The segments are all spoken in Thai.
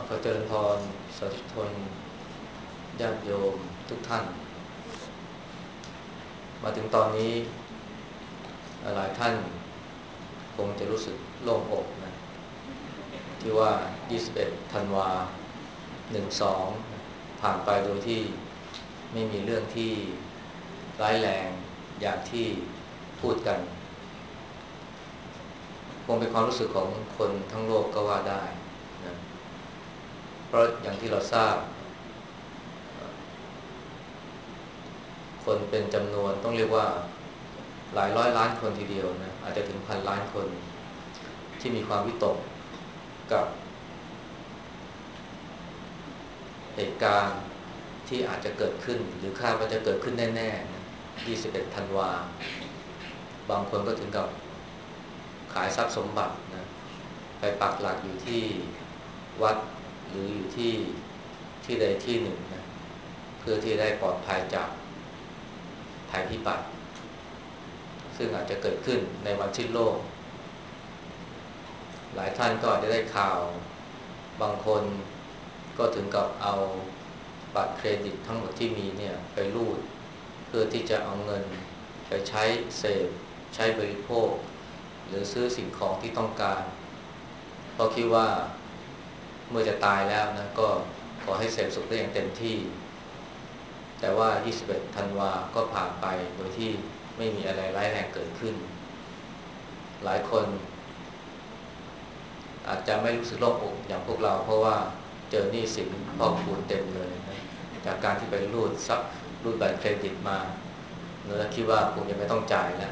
ขอเจริญพรสาธุชนญาติโยมทุกท่านมาถึงตอนนี้หลายท่านคงจะรู้สึกโล่งอกนะที่ว่า21ธันวา12ผ่านไปโดยที่ไม่มีเรื่องที่ร้ายแรงอย่างที่พูดกันคงเป็นความรู้สึกของคนทั้งโลกก็ว่าได้นะเพราะอย่างที่เราทราบคนเป็นจำนวนต้องเรียกว่าหลายร้อยล้านคนทีเดียวนะอาจจะถึงพันล้านคนที่มีความวิตกกับเหตุการณ์ที่อาจจะเกิดขึ้นหรือคาดว่าจะเกิดขึ้นแน่ๆนะ21ธันวาบางคนก็ถึงกับขายทรัพย์สมบัตินะไปปักหลักอยู่ที่วัดหรืออยู่ที่ใดที่หนึ่งนะเพื่อที่ได้ปลอดภัยจากภัยพิบัติซึ่งอาจจะเกิดขึ้นในวันสิ้นโลกหลายท่านก็อาจจะได้ข่าวบางคนก็ถึงกับเอาบัตรเครดิตทั้งหมดที่มีเนี่ยไปรูดเพื่อที่จะเอาเงินไปใช้เสพใช้บริโภคหรือซื้อสิ่งของที่ต้องการเพราะคิดว่าเมื่อจะตายแล้วนะก็ขอให้เสพสุขได้อย่างเต็มที่แต่ว่า21ธันวาก็ผ่านไปโดยที่ไม่มีอะไรร้ายแรงเกิดขึ้นหลายคนอาจจะไม่รู้สึกโล่งอกอย่างพวกเราเพราะว่าเจอหนี้สินพอกพูนเต็มเลยนะจากการที่ไปรูดบัตรเครดิตมาแล้วคิดว่าคงจะไม่ต้องจ่ายแล้ว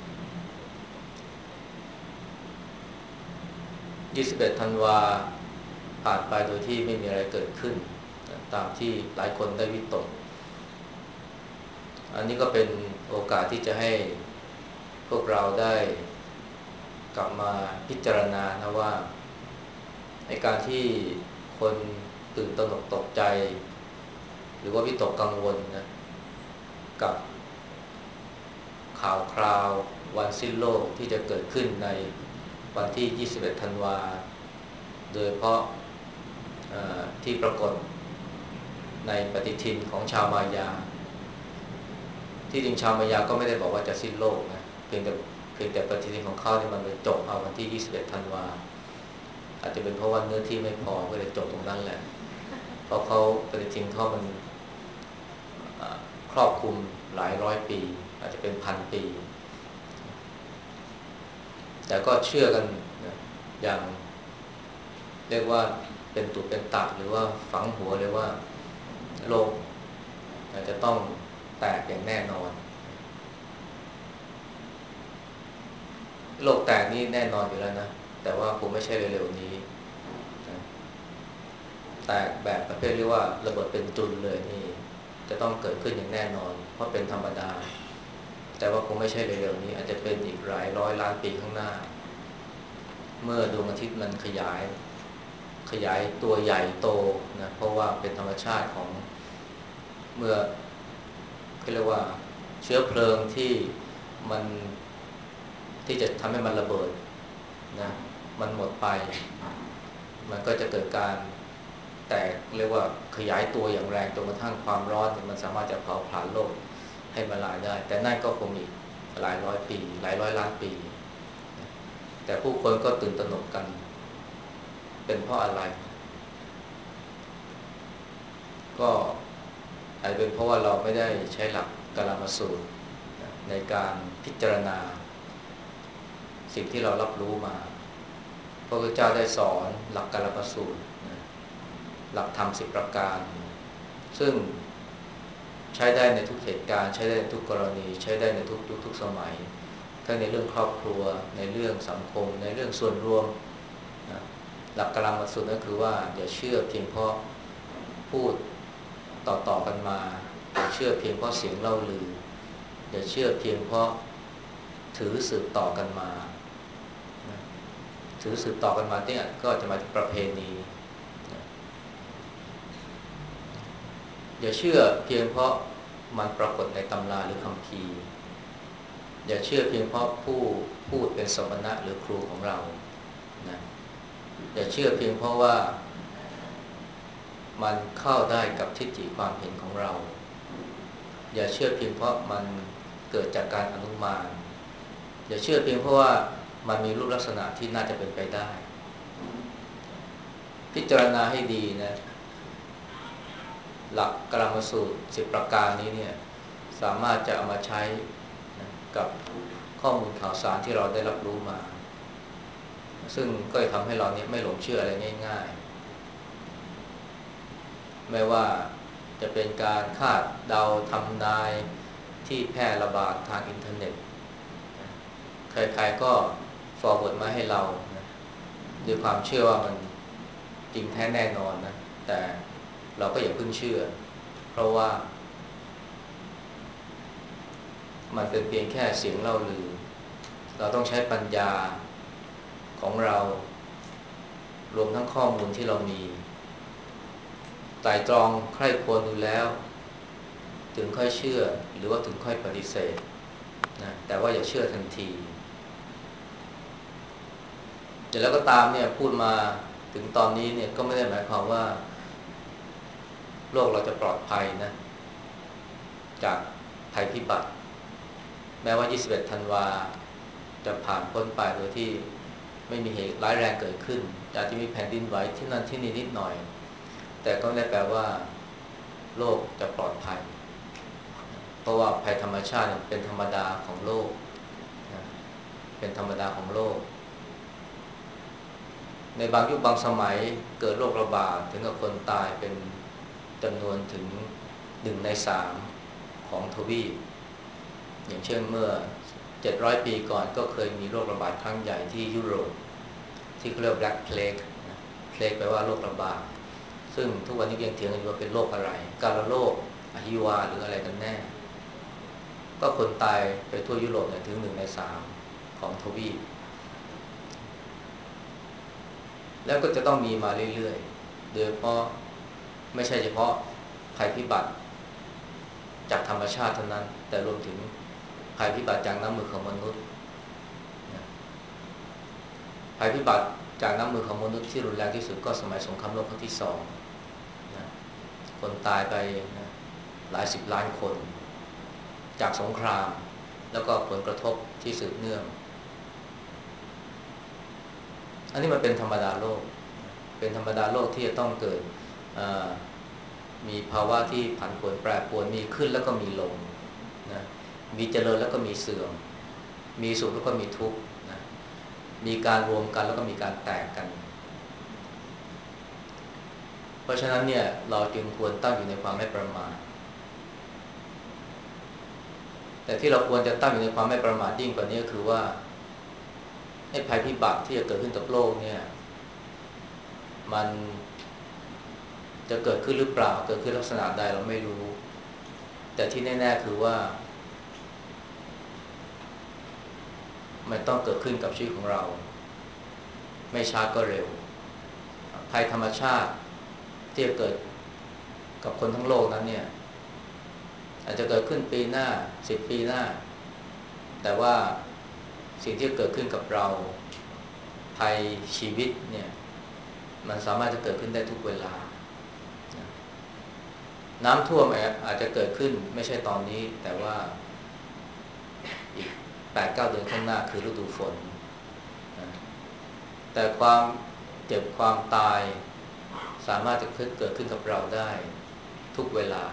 21ธันวาผ่านไปโดยที่ไม่มีอะไรเกิดขึ้นตามที่หลายคนได้วิตกอันนี้ก็เป็นโอกาสที่จะให้พวกเราได้กลับมาพิจารณานะว่าในการที่คนตื่นตระหนกตกใจหรือว่าวิตกกังวลนะกับข่าวคราววันสิ้นโลกที่จะเกิดขึ้นในวันที่21ธันวาโดยเฉพาะที่ปรากฏในปฏิทินของชาวมายาที่จริงชาวมายาก็ไม่ได้บอกว่าจะสิ้นโลกนะเพียงแต่ปฏิทินของเขาเนี่ยมันไปจบเอาวันที่21ธันวาอาจจะเป็นเพราะว่าเนื้อที่ไม่พอก็เลยจบตรงนั้นแหละเพราะเขาปฏิทินเขามันครอบคลุมหลายร้อยปีอาจจะเป็นพันปีแต่ก็เชื่อกันนะอย่างเรียกว่าเป็นตุเป็นตะหรือว่าฝังหัวเลยว่าโลกจะต้องแตกอย่างแน่นอนโลกแตกนี่แน่นอนอยู่แล้วนะแต่ว่าคงไม่ใช่เร็วๆนี้นะแตกแบบประเภทเรียกว่าระเบิดเป็นจุลเลยนี่จะต้องเกิดขึ้นอย่างแน่นอนเพราะเป็นธรรมดาแต่ว่าคงไม่ใช่เร็วๆนี้อาจจะเป็นอีกหลายร้อยล้านปีข้างหน้าเมื่อดวงอาทิตย์มันขยายตัวใหญ่โตนะเพราะว่าเป็นธรรมชาติของเมื่อเรียกว่าเชื้อเพลิงมันที่จะทำให้มันระเบิดนะมันหมดไปมันก็จะเกิดการแตกเรียกว่าขยายตัวอย่างแรงจนกระทั่งความร้อนมันสามารถจะเผาผลาญโลกให้ละลายได้แต่นั่นก็คงอีกหลายร้อยปีหลายร้อยล้านปีแต่ผู้คนก็ตื่นตระหนกกันเป็นเพราะอะไรก็อาจเป็นเพราะว่าเราไม่ได้ใช้หลักกาลามสูตรในการพิจารณาสิ่งที่เรารับรู้มาพระพุทธเจ้าได้สอนหลักกาลามสูตรหลักธรรม10ประการซึ่งใช้ได้ในทุกเหตุการณ์ใช้ได้ในทุกกรณีใช้ได้ในทุกยุคทุกสมัยทั้งในเรื่องครอบครัวในเรื่องสังคมในเรื่องส่วนรวมนะหลักกาลามสูตรก็คือว่าอย่าเชื่อเพียงเพราะพูดต่อกันมาอย่าเชื่อเพียงเพราะเสียงเล่าลืออย่าเชื่อเพียงเพราะถือสืบต่อกันมาถือสืบต่อกันมาเนี่ยก็จะมาถึงประเพณีอย่าเชื่อเพียงเพราะมันปรากฏในตำราหรือคัมภีร์อย่าเชื่อเพียงเพราะผู้พูดเป็นสมณะหรือครูของเรานะอย่าเชื่อเพียงเพราะว่ามันเข้าได้กับทิฏฐิความเห็นของเราอย่าเชื่อเพียงเพราะมันเกิดจากการอนุมานอย่าเชื่อเพียงเพราะว่ามันมีรูปลักษณะที่น่าจะเป็นไปได้พิจารณาให้ดีนะหลักกรรมสูตร10ประการนี้เนี่ยสามารถจะเอามาใช้นะกับข้อมูลข่าวสารที่เราได้รับรู้มาซึ่งก็จะทำให้เราเนี่ยไม่หลงเชื่ออะไรง่ายๆไม่ว่าจะเป็นการคาดเดาทำนายที่แพร่ระบาดทางอินเทอร์เน็ตใครๆก็ forward มาให้เรานะด้วยความเชื่อว่ามันจริงแท้แน่นอนนะแต่เราก็อย่าเพิ่งเชื่อเพราะว่ามันเป็นเพียงแค่เสียงเล่าลือเราต้องใช้ปัญญาของเรารวมทั้งข้อมูลที่เรามีไตร่ตรองใคร่ครวญดูแล้วถึงค่อยเชื่อหรือว่าถึงค่อยปฏิเสธนะแต่ว่าอย่าเชื่อทันทีแต่แล้วก็ตามเนี่ยพูดมาถึงตอนนี้เนี่ยก็ไม่ได้หมายความว่าโลกเราจะปลอดภัยนะจากภัยพิบัติแม้ว่า21ธันวาจะผ่านพ้นไปโดยที่ไม่มีเหตุร้ายแรงเกิดขึ้นอาจจะมีแผ่นดินไหวที่นั่นที่นี่นิดหน่อยแต่ก็ไม่ได้แปลว่าโลกจะปลอดภัยเพราะว่าภัยธรรมชาติเป็นธรรมดาของโลกนะเป็นธรรมดาของโลกในบางยุคบางสมัยเกิดโรคระบาดถึงกับคนตายเป็นจำนวนถึง1 ใน 3ของทวีปอย่างเช่นเมื่อ700 ปีก่อนก็เคยมีโรคระบาดครั้งใหญ่ที่ยุโรปที่เขาเรียก Black Plague Plague แปลว่าโรคระบาดซึ่งทุกวันนี้ยังเถียงกันอยู่ว่าเป็นโรคอะไรกาฬโรคอหิวาหรืออะไรกันแน่ก็คนตายไปทั่วยุโรปเนี่ยถึง1 ใน 3ของทวีปแล้วก็จะต้องมีมาเรื่อยๆโดยเฉพาะไม่ใช่เฉพาะภัยพิบัติจากธรรมชาติเท่านั้นแต่รวมถึงภัยพิบัติจากน้ำมือของมนุษย์ภัยพิบัติจากน้ำมือของมนุษย์ที่รุนแรงที่สุดก็สมัยสงครามโลกครั้งที่2นะคนตายไปนะหลาย10 ล้านคนจากสงครามแล้วก็ผลกระทบที่สืบเนื่องอันนี้มันเป็นธรรมดาโลกเป็นธรรมดาโลกที่จะต้องเกิดมีภาวะที่ผันผวนแปรปรวนมีขึ้นแล้วก็มีลงนะมีเจริญแล้วก็มีเสื่อมมีสุขแล้วก็มีทุกข์นะมีการรวมกันแล้วก็มีการแตกกันเพราะฉะนั้นเนี่ยเราจึงควรตั้งอยู่ในความไม่ประมาทแต่ที่เราควรจะตั้งอยู่ในความไม่ประมาทยิ่งกว่านี้ก็คือว่าให้ภัยพิบัติที่จะเกิดขึ้นกับโลกเนี่ยมันจะเกิดขึ้นหรือเปล่าเกิดขึ้นลักษณะใดเราไม่รู้แต่ที่แน่ๆคือว่ามันต้องเกิดขึ้นกับชีวิตของเราไม่ช้าก็เร็วภัยธรรมชาติที่จะเกิดกับคนทั้งโลกนั้นเนี่ยอาจจะเกิดขึ้นปีหน้า10 ปีหน้าแต่ว่าสิ่งที่เกิดขึ้นกับเราภัยชีวิตเนี่ยมันสามารถจะเกิดขึ้นได้ทุกเวลาน้ำท่วมอาจจะเกิดขึ้นไม่ใช่ตอนนี้แต่ว่าอีก8-9 เดือนข้างหน้าคือฤดูฝนแต่ความเจ็บความตายสามารถจะเกิดขึ้นกับเราได้ทุกเวลา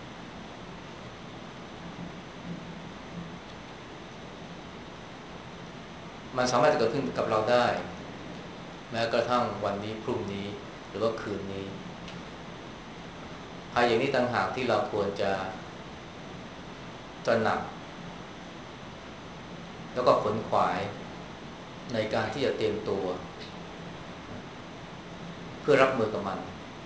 มันสามารถจะเกิดขึ้นกับเราได้แม้กระทั่งวันนี้พรุ่งนี้หรือว่าคืนนี้ภัยอย่างนี้ต่างหากที่เราควรจะตระหนักแล้วก็ขวนขวายในการที่จะเตรียมตัวเพื่อรับมือกับมัน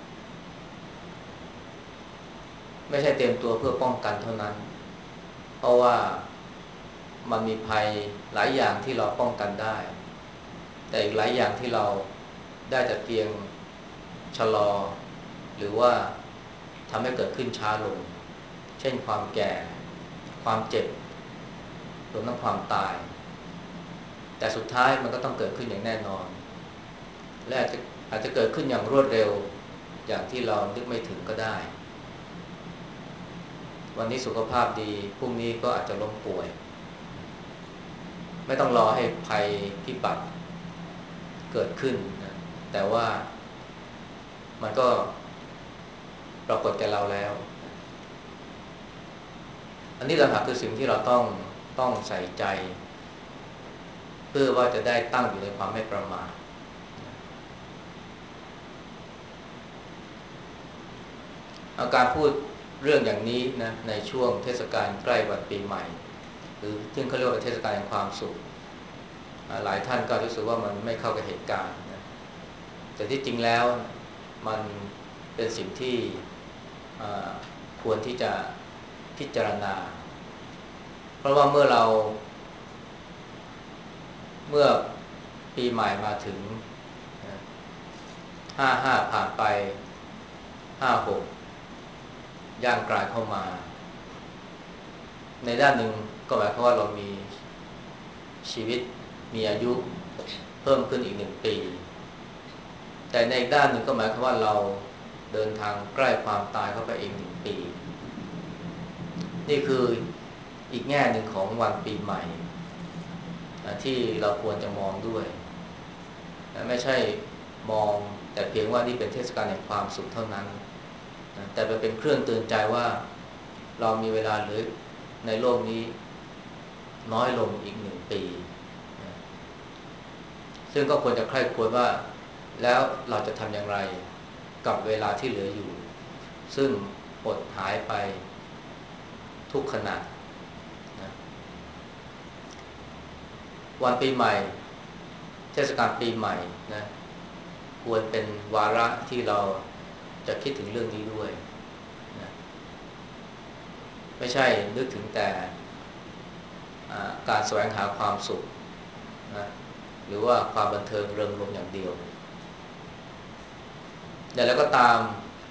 ไม่ใช่เตรียมตัวเพื่อป้องกันเท่านั้นเพราะว่ามันมีภัยหลายอย่างที่เราป้องกันได้แต่อีกหลายอย่างที่เราได้แต่เพียงชะลอหรือว่าทำให้เกิดขึ้นช้าลงเช่นความแก่ความเจ็บรวมทั้งความตายแต่สุดท้ายมันก็ต้องเกิดขึ้นอย่างแน่นอนและอาจจะเกิดขึ้นอย่างรวดเร็วอย่างที่เรานึกไม่ถึงก็ได้วันนี้สุขภาพดีพรุ่งนี้ก็อาจจะล้มป่วยไม่ต้องรอให้ภัยพิบัติเกิดขึ้นนะแต่ว่ามันก็ปรากฏแก่เราแล้วอันนี้ต่างหากคือสิ่งที่เราต้องใส่ใจเพื่อว่าจะได้ตั้งอยู่ในความไม่ประมาทอาการพูดเรื่องอย่างนี้นะในช่วงเทศกาลใกล้วันปีใหม่หรือที่เขาเรียกว่าเทศกาลแห่งความสุขหลายท่านก็รู้สึกว่ามันไม่เข้ากับเหตุการณ์นะแต่ที่จริงแล้วมันเป็นสิ่งที่ควรที่จะพิจารณาเพราะว่าเมื่อปีใหม่มาถึง55ผ่านไป56ย่างกลายเข้ามาในด้านหนึ่งก็หมายความว่าเรามีชีวิตมีอายุเพิ่มขึ้นอีก1 ปีแต่ในอีกด้านหนึ่งก็หมายความว่าเราเดินทางใกล้ความตายเข้าไปอีก1 ปีนี่คืออีกแง่หนึ่งของวันปีใหม่ที่เราควรจะมองด้วยไม่ใช่มองแต่เพียงว่านี่เป็นเทศกาลแห่งความสุขเท่านั้นแต่เป็นเครื่องเตือนใจว่าเรามีเวลาเหลือในโลกนี้น้อยลงอีก1 ปีซึ่งก็ควรจะใคร่ครวญว่าแล้วเราจะทำอย่างไรกับเวลาที่เหลืออยู่ซึ่งอดหายไปทุกขณะนะวันปีใหม่เทศกาลปีใหม่นะควรเป็นวาระที่เราจะคิดถึงเรื่องนี้ด้วยนะไม่ใช่นึกถึงแต่การแสวงหาความสุขนะหรือว่าความบันเทิงเริงรมย์อย่างเดียวแต่แล้วก็ตาม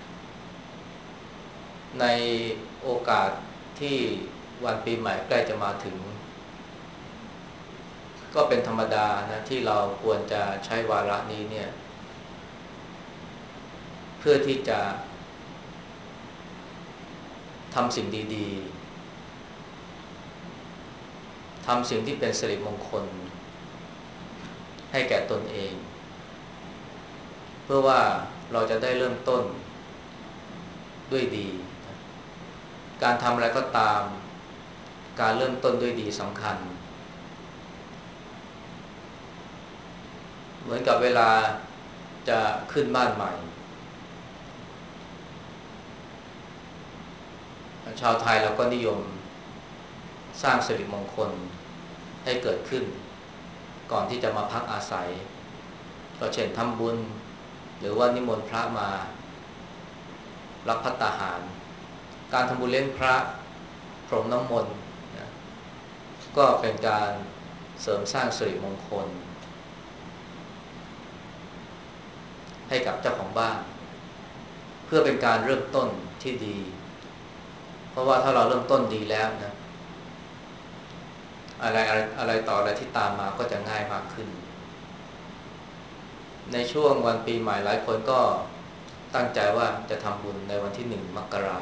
ในโอกาสที่วันปีใหม่ใกล้จะมาถึงก็เป็นธรรมดานะที่เราควรจะใช้วาระนี้เนี่ยเพื่อที่จะทำสิ่งดีๆทำสิ่งที่เป็นสิริมงคลให้แก่ตนเองเพื่อว่าเราจะได้เริ่มต้นด้วยดีการทำอะไรก็ตามการเริ่มต้นด้วยดีสำคัญเหมือนกับเวลาจะขึ้นบ้านใหม่ชาวไทยเราก็นิยมสร้างสิริมงคลให้เกิดขึ้นก่อนที่จะมาพักอาศัยก็เช่นทำบุญหรือว่านิมนต์พระมารับภัตตาหารการทำบุญเลี้ยงพระพรมน้ำมนต์นะก็เป็นการเสริมสร้างสิริมงคลให้กับเจ้าของบ้านเพื่อเป็นการเริ่มต้นที่ดีเพราะว่าถ้าเราเริ่มต้นดีแล้วนะอะไรต่ออะไรที่ตามมาก็จะง่ายมากขึ้นในช่วงวันปีใหม่หลายคนก็ตั้งใจว่าจะทำบุญในวันที่1 มกรา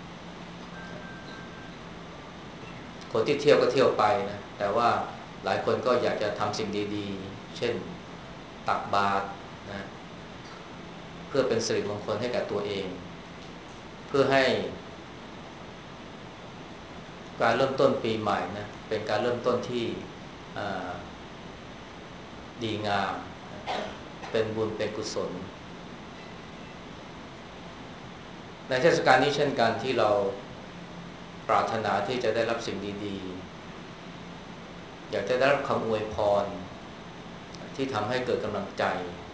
คนที่เที่ยวก็เที่ยวไปนะแต่ว่าหลายคนก็อยากจะทำสิ่งดีๆเช่นตักบาตรนะเพื่อเป็นสิริมงคลให้กับตัวเองเพื่อให้การเริ่มต้นปีใหม่นะเป็นการเริ่มต้นที่ดีงามเป็นบุญเป็นกุศลในเทศกาลนี้เช่นกันที่เราปรารถนาที่จะได้รับสิ่งดีๆอยากจะได้รับคำอวยพรที่ทำให้เกิดกำลังใจ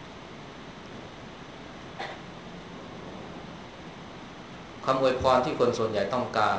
คำอวยพรที่คนส่วนใหญ่ต้องการ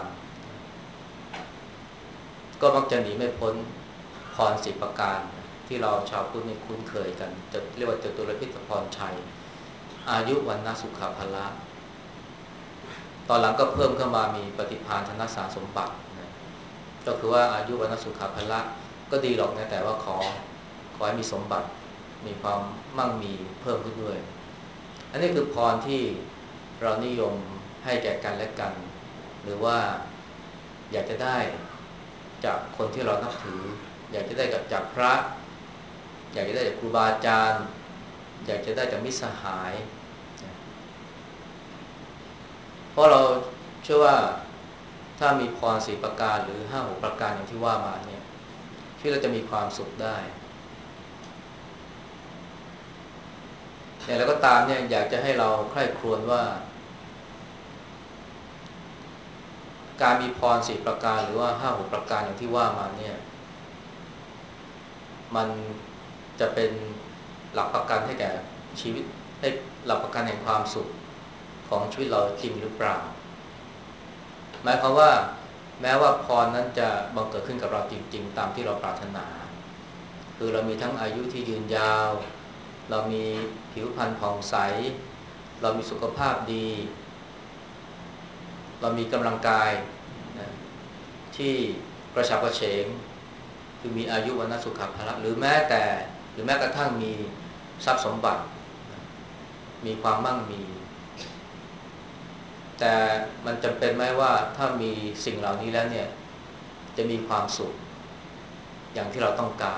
ก็มักจะหนีไม่พ้นพร10 ประการที่เราชาวพุทธนี่คุ้นเคยกันจะเรียกว่าจตุรพิธพรชัยอายุวันนะสุขภาละตอนหลังก็เพิ่มเข้ามามีปฏิภาณธนสารสมบัตินะก็คือว่าอายุวันนะสุขภาละก็ดีหรอกนะแต่ว่าขอให้มีสมบัติมีความมั่งมีเพิ่มขึ้นด้วยอันนี้คือพรที่เรานิยมให้แก่กันและกันหรือว่าอยากจะได้จากคนที่เรานับถืออยากจะได้จากพระอยากจะได้จากครูบาอาจารย์อยากจะได้จากมิตรสหายเพราะเราเชื่อว่าถ้ามีพร4ประการหรือ5-6ประการอย่างที่ว่ามาเนี่ยที่เราจะมีความสุขได้แต่แล้วก็ตามเนี่ยอยากจะให้เราใคร่ครวญว่าการมีพร4ประการหรือว่า5-6ประการอย่างที่ว่ามาเนี่ยมันจะเป็นหลักประกันให้แก่ชีวิตให้หลักประกันแห่งความสุขของชีวิตเราจริงหรือเปล่าหมายความว่าแม้ว่าพรนั้นจะบังเกิดขึ้นกับเราจริงๆตามที่เราปรารถนาคือเรามีทั้งอายุที่ยืนยาวเรามีผิวพรรณผ่องใสเรามีสุขภาพดีเรามีกำลังกายนะที่กระฉับกระเฉงคือมีอายุวันะสุขภาละหรือแม้กระทั่งมีทรัพย์สมบัติมีความมั่งมีแต่มันจำเป็นไหมว่าถ้ามีสิ่งเหล่านี้แล้วเนี่ยจะมีความสุขอย่างที่เราต้องการ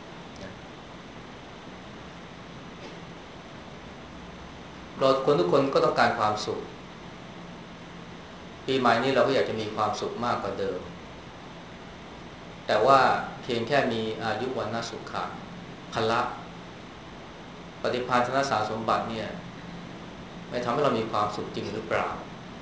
เราคนทุกคนก็ต้องการความสุขปีใหม่นี้เราก็อยากจะมีความสุขมากกว่าเดิมแต่ว่าเพียงแค่มีอายุวันะสุขะพละปฏิภาณธนสารสมบัติเนี่ยไม่ทำให้เรามีความสุขจริงหรือเปล่า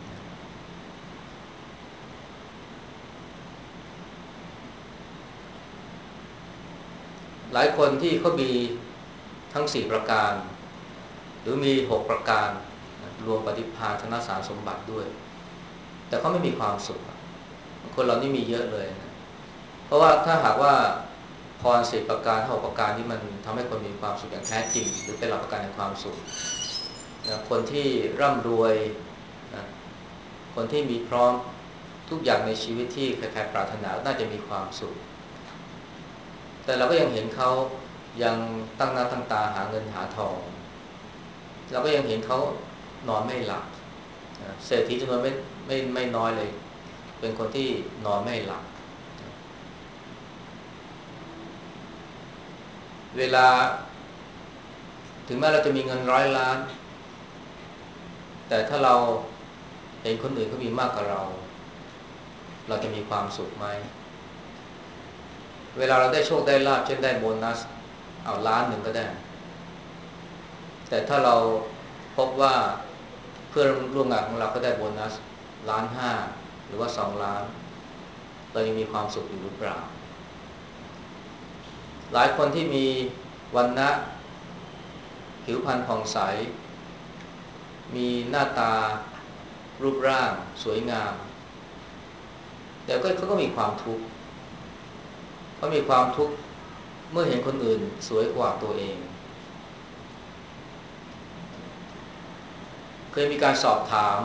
หลายคนที่เขามีทั้ง4ประการหรือมี6ประการรวมปฏิภาณธนสารสมบัติด้วยแต่เขาไม่มีความสุขคนเรานี่มีเยอะเลยนะเพราะว่าถ้าหากว่าพร10ประการ6ประการนี้มันทำให้คนมีความสุขอย่างแท้จริงหรือเป็นหลักประกันแห่งความสุขนะคนที่ร่ำรวยนะคนที่มีพร้อมทุกอย่างในชีวิตที่ใครๆปรารถนาน่าจะมีความสุขแต่เราก็ยังเห็นเขายังตั้งหน้าตั้งตาหาเงินหาทองเราก็ยังเห็นเขานอนไม่หลับเศรษฐีจำนวนไม่น้อยเลยเป็นคนที่นอนไม่หลับเวลาถึงแม้เราจะมีเงิน100 ล้านแต่ถ้าเราเห็นคนอื่นเขามีมากกว่าเราจะมีความสุขไหมเวลาเราได้โชคได้ลาภเช่นได้โบนัสเอา1 ล้านก็ได้แต่ถ้าเราพบว่าเพื่อนร่วมงานของเราก็ได้โบนัส1.5 ล้านหรือว่า2 ล้านเรายังมีความสุขอยู่หรือเปล่าหลายคนที่มีวรรณะผิวพรรณผ่องใสมีหน้าตารูปร่างสวยงามแต่เขาก็มีความทุกข์เขามีความทุกข์เมื่อเห็นคนอื่นสวยกว่าตัวเองเคยมีการสอบถาม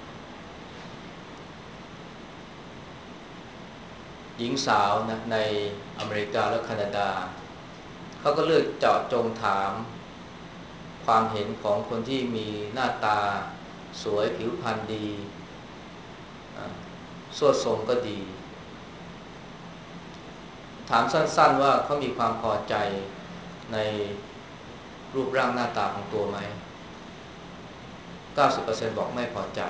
หญิงสาวนะในอเมริกาและแคนาดาเขาก็เลือกเจาะจงถามความเห็นของคนที่มีหน้าตาสวยผิวพรรณดีสวดทรงก็ดีถามสั้นๆว่าเขามีความพอใจในรูปร่างหน้าตาของตัวไหม 90% บอกไม่พอใจ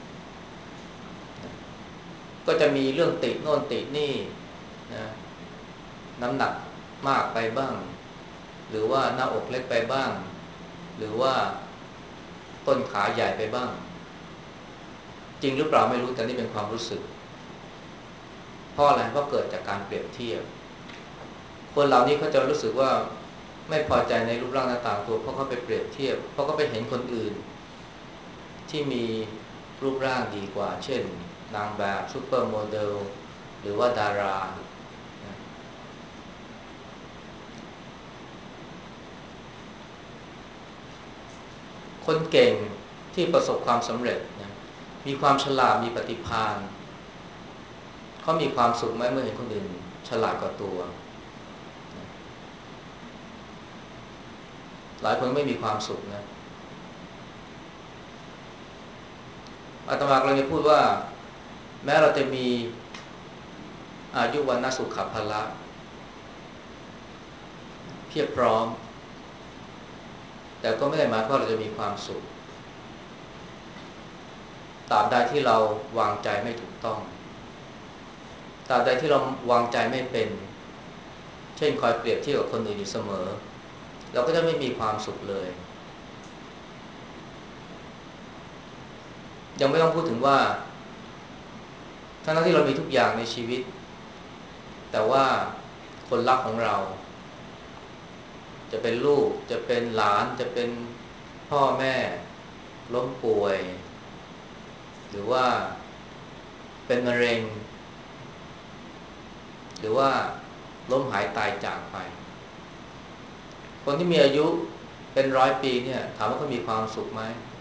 ก็จะมีเรื่องติโน่นตินี่นะน้ำหนักมากไปบ้างหรือว่าหน้าอกเล็กไปบ้างหรือว่าต้นขาใหญ่ไปบ้างจริงหรือเปล่าไม่รู้แต่นี่เป็นความรู้สึกเพราะอะไรเพราะเกิดจากการเปรียบเทียบคนเหล่านี้เขาจะรู้สึกว่าไม่พอใจในรูปร่างหน้าตาตัวเพราะเขาไปเปรียบเทียบเพราะเขาไปเห็นคนอื่นที่มีรูปร่างดีกว่าเช่นนางแบบซุปเปอร์โมเดลหรือว่าดาราคนเก่งที่ประสบความสำเร็จนะมีความฉลาดมีปฏิภาณเขามีความสุขไหมเมื่อเห็นคนอื่นฉลาดกว่าตัวหลายคนไม่มีความสุขนะอาตมาเราจะพูดว่าแม้เราจะมีอายุวันนสุขภละเพียบพร้อมแต่ก็ไม่ได้หมายความว่าเราจะมีความสุขตราบใดที่เราวางใจไม่ถูกต้องตราบใดที่เราวางใจไม่เป็นเช่นคอยเปรียบเทียบกับคนอื่นอยู่เสมอเราก็จะไม่มีความสุขเลยยังไม่ต้องพูดถึงว่าทั้งที่เรามีทุกอย่างในชีวิตแต่ว่าคนรักของเราจะเป็นลูกจะเป็นหลานจะเป็นพ่อแม่ล้มป่วยหรือว่าเป็นมะเร็งหรือว่าล้มหายตายจากไปคนที่มีอายุเป็น100 ปีเนี่ยถามว่าเขามีความสุขไหม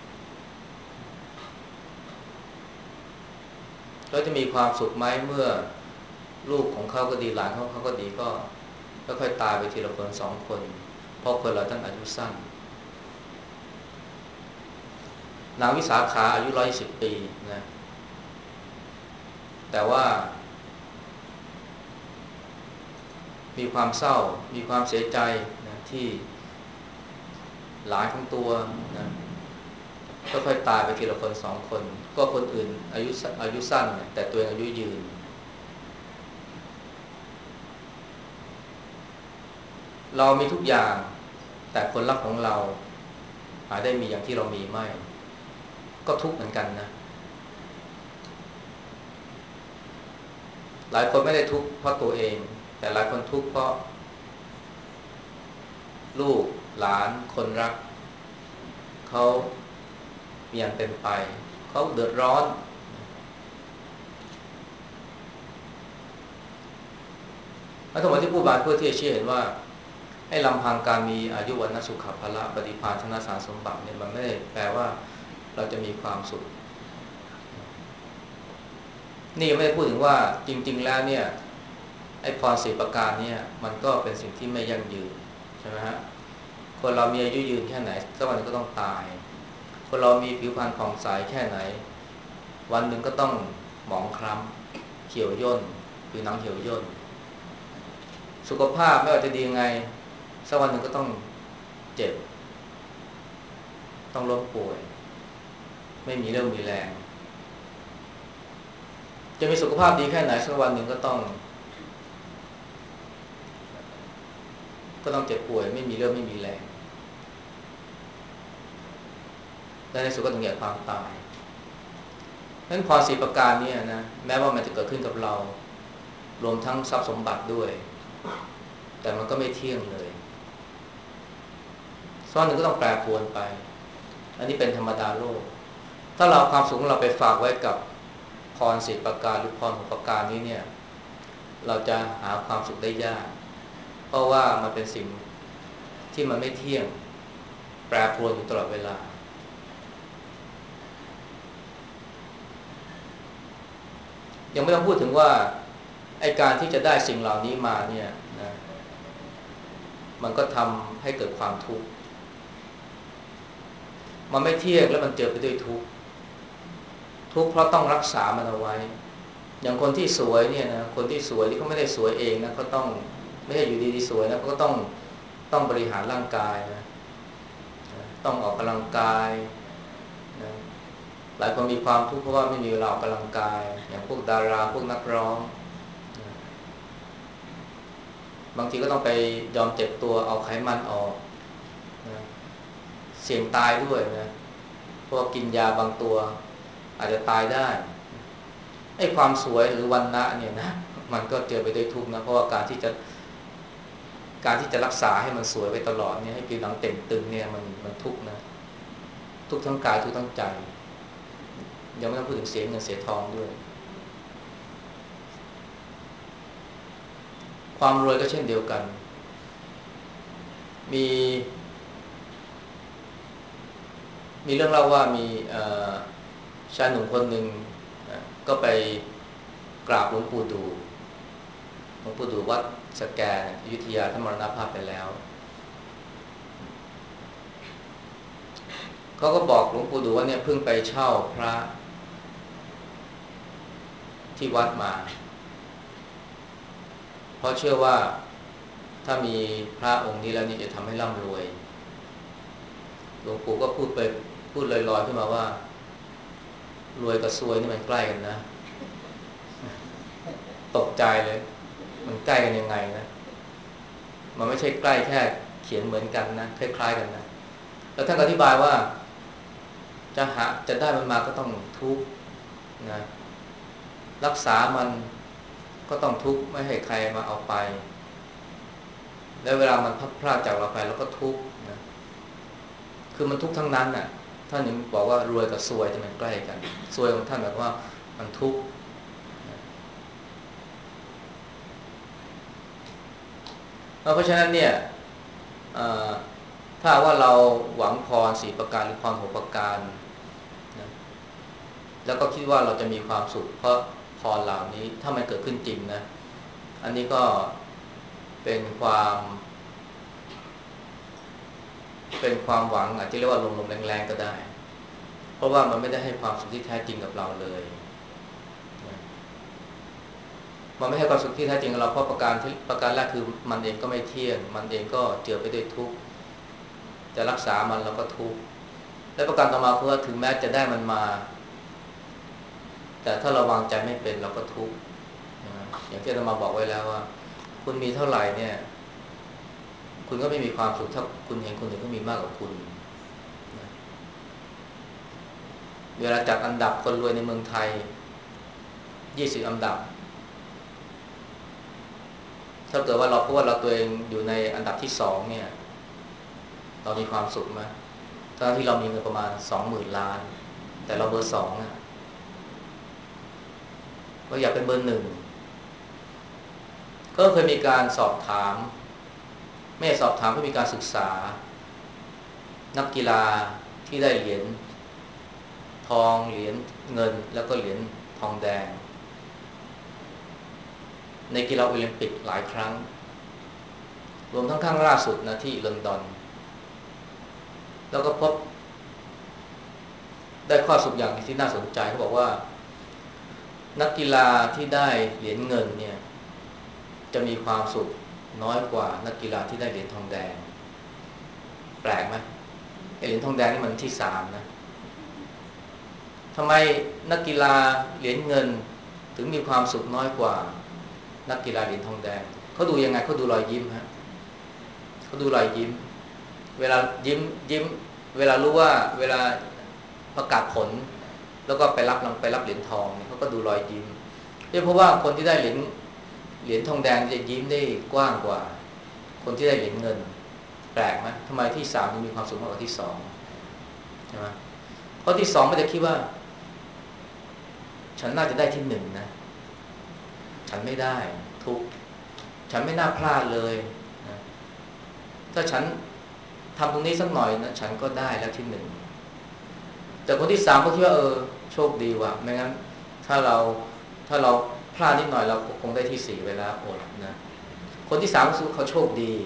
เขาจะมีความสุขไหมเมื่อลูกของเขาก็ดีหลานเขาก็ดีก็ค่อยๆตายไปทีละคน2 คนเพราะคนเราท่านอายุสั้นนางวิสาขาอายุ120 ปีนะแต่ว่ามีความเศร้ามีความเสียใจนะที่หลานของตัวนะค่อยๆตายไปทีละคน2 คนก็คนอื่นอายุสั้นแต่ตัวเองอายุยืนเรามีทุกอย่างแต่คนรักของเราหาได้มีอย่างที่เรามีไม่ก็ทุกข์เหมือนกันนะหลายคนไม่ได้ทุกข์เพราะตัวเองแต่หลายคนทุกข์เพราะลูกหลานคนรักเขามีอย่างเป็นไปเขาเดือดร้อนและทั้งหมดที่พูดมาเพื่อที่จะชี้เห็นว่าให้ลำพังการมีอายุวันนสุขภละปฏิภาณชนะสารสมบัติเนี่ยมันไม่ได้แปลว่าเราจะมีความสุขนี่ไม่ได้พูดถึงว่าจริงๆแล้วเนี่ยไอ้พร4 ประการเนี่ยมันก็เป็นสิ่งที่ไม่ยั่งยืนใช่ไหมฮะคนเรามีอายุยืนแค่ไหนสักวันก็ต้องตายคนเรามีผิวพรรณผ่องใสแค่ไหนวันหนึ่งก็ต้องหมองคล้ำเหี่ยวย่นผิวหนังเหี่ยวย่นสุขภาพไม่ว่าจะดียังไงสักวันหนึ่งก็ต้องเจ็บต้องล้มป่วยไม่มีเรี่ยวมีแรงจะมีสุขภาพดีแค่ไหนสักวันหนึ่งก็ต้องเจ็บป่วยไม่มีเรี่ยวไม่มีแรงและในสุดก็ต้องแก่ความตายนั้นพร4 ประการนี้นะแม้ว่ามันจะเกิดขึ้นกับเรารวมทั้งทรัพย์สมบัติด้วยแต่มันก็ไม่เที่ยงเลยสักวันหนึ่งก็ต้องแปรปรวนไปอันนี้เป็นธรรมดาโลกถ้าเราความสุขของเราไปฝากไว้กับพร4 ประการหรือพร6 ประการนี้เนี่ยเราจะหาความสุขได้ยากเพราะว่ามันเป็นสิ่งที่มันไม่เที่ยงแปรปรวนอยู่ตลอดเวลายังไม่ต้องพูดถึงว่าไอ้การที่จะได้สิ่งเหล่านี้มาเนี่ยนะมันก็ทำให้เกิดความทุกข์มันไม่เที่ยงแล้วมันเจอไปด้วยทุกข์เพราะต้องรักษามันเอาไว้อย่างคนที่สวยเนี่ยนะคนที่สวยที่เขาไม่ได้สวยเองนะเขาต้องไม่ใช่อยู่ดีๆสวยนะเขาก็ต้องบริหารร่างกายนะต้องออกกำลังกายนะหลายคนมีความทุกข์เพราะว่าไม่มีเวลาออกกำลังกายอย่างพวกดาราพวกนักร้องนะบางทีก็ต้องไปยอมเจ็บตัวเอาไขมันออกนะเสี่ยงตายด้วยนะเพราะกินยาบางตัวอาจจะตายได้ไอ้ความสวยหรือวันนะเนี่ยนะมันก็เจอไปด้วยทุกข์นะเพราะว่าการที่จะรักษาให้มันสวยไปตลอดเนี่ยให้ผิวหนังเต่งตึงเนี่ยมันทุกข์นะทุกข์ทั้งกายทุกข์ทั้งใจยังไม่ต้องพูดถึงเสียเงินเสียทองด้วยความรวยก็เช่นเดียวกันมีมีเรื่องเล่าว่ามีชายหนุ่มคนหนึ่งนะก็ไปกราบหลวงปู่ดูวัดสแกอยุธยาท่านมรณภาพไปแล้วเขาก็บอกหลวงปู่ดูว่าเนี่ยเพิ่งไปเช่าพระที่วัดมาเพราะเชื่อว่าถ้ามีพระองค์นี้แล้วนี่จะทำให้ร่ำรวยหลวงปู่ก็พูดลอยๆขึ้นมาว่ารวยกับซวยนี่มันใกล้กันนะตกใจเลยมันใกล้กันยังไงนะมันไม่ใช่ใกล้แค่เขียนเหมือนกันนะคล้ายๆกันนะแล้วท่านอธิบายว่าจะได้มันมาก็ต้องทุกข์นะรักษามันก็ต้องทุกข์ไม่ให้ใครมาเอาไปแล้วเวลามันพลาดจากเราไปเราก็ทุกข์นะคือมันทุกข์ทั้งนั้นน่ะท่านยังบอกว่ารวยกับซวยจะมันใกล้กันซวยของท่านแบบว่ามันทุกข์เพราะฉะนั้นเนี่ยถ้าว่าเราหวังพร4ประการหรือพร6ประการนะแล้วก็คิดว่าเราจะมีความสุขเพราะพรเหล่านี้ถ้ามันเกิดขึ้นจริงนะอันนี้ก็เป็นความหวังอาจจะเรียกว่าลมๆแรงๆก็ได้เพราะว่ามันไม่ได้ให้ความสุขที่แท้จริงกับเราเลยมันไม่ให้ความสุขที่แท้จริงกับเราเพราะประการแรกคือมันเองก็ไม่เที่ยงมันเองก็เจือไปด้วยทุกข์จะรักษามันเราก็ทุกข์และประการต่อมาคือว่าถึงแม้จะได้มันมาแต่ถ้าเราวางใจไม่เป็นเราก็ทุกข์อย่างที่อาตมาบอกไว้แล้วว่าคุณมีเท่าไหร่เนี่ยคุณก็ไม่มีความสุขถ้าคุณเห็นคนอื่นเขามีมากกว่าคุณเวลาจัดอันดับคนรวยในเมืองไทย20อันดับถ้าเกิดว่าเราพบว่าเราตัวเองอยู่ในอันดับที่2เนี่ยเรามีความสุขไหมทั้งที่เรามีเงินประมาณ 20,000 ล้านแต่เราเบอร์2นะเราอยากเป็นเบอร์1ก็เคยมีการสอบถามไม่สอบถามก็มีการศึกษานักกีฬาที่ได้เหรียญทองเหรียญเงินแล้วก็เหรียญทองแดงในกีฬาโอลิมปิกหลายครั้งรวมทั้งครั้งล่าสุดนะที่ลอนดอนแล้วก็พบได้ข้อสรุปอย่างที่น่าสนใจเขาบอกว่านักกีฬาที่ได้เหรียญเงินเนี่ยจะมีความสุขน้อยกว่านักกีฬาที่ได้เหรียญทองแดงแปลกไหมเหรียญทองแดงนี่มันที่3นะทำไมนักกีฬาเหรียญเงินถึงมีความสุขน้อยกว่านักกีฬาเหรียญทองแดงเขาดูยังไงเขาดูรอยยิ้มฮะเขาดูรอยยิ้มเวลายิ้มเวลารู้ว่าเวลาประกาศผลแล้วก็ไปรับเหรียญทองเขาก็ดูรอยยิ้มเพราะว่าคนที่ได้เหรียญทองแดงจะยิ้มได้กว้างกว่าคนที่ได้เหรียญเงินแปลกไหมทำไมที่3ถึงมีความสุขมากกว่าที่2ใช่ไหมเพราะที่2ไม่ได้คิดว่าฉันน่าจะได้ที่1นะฉันไม่ได้ทุกฉันไม่น่าพลาดเลยนะถ้าฉันทำตรงนี้สักหน่อยนะฉันก็ได้แล้วที่1แต่คนที่3ก็คิดว่าโชคดีว่ะไม่งั้นถ้าเราพลาดนิดหน่อยเราคงได้ที่4ไปแล้วอดนะคนที่3รู้สึกเขาโชคดี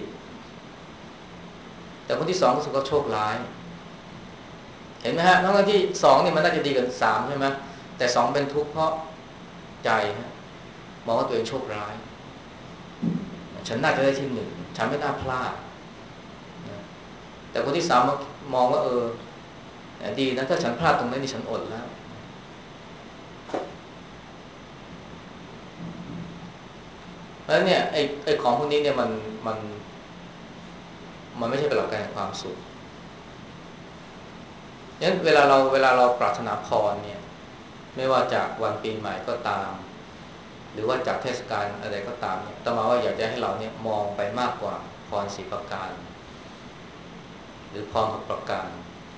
แต่คนที่2รู้สึกเขาโชคร้ายเห็นไหมฮะทั้งที่2เนี่ยมันน่าจะดีกว่า3ใช่ไหมแต่2เป็นทุกข์เพราะใจฮะมองว่าตัวเองโชคร้ายฉันน่าจะได้ที่1ฉันไม่น่าพลาดนะแต่คนที่3มองว่าดีนะถ้าฉันพลาดตรงนั้นนี่ฉันอดแล้วแล้วเนี่ยไอ้ของพวกนี้เนี่ยมันไม่ใช่เป็นหลักการแห่งความสุขงั้นเวลาเราปรารถนาพรเนี่ยไม่ว่าจากวันปีใหม่ก็ตามหรือว่าจากเทศกาลอะไรก็ตามเนี่ยอาตมาว่าอยากจะให้เราเนี่ยมองไปมากกว่าพร4ประการหรือพร6ประการ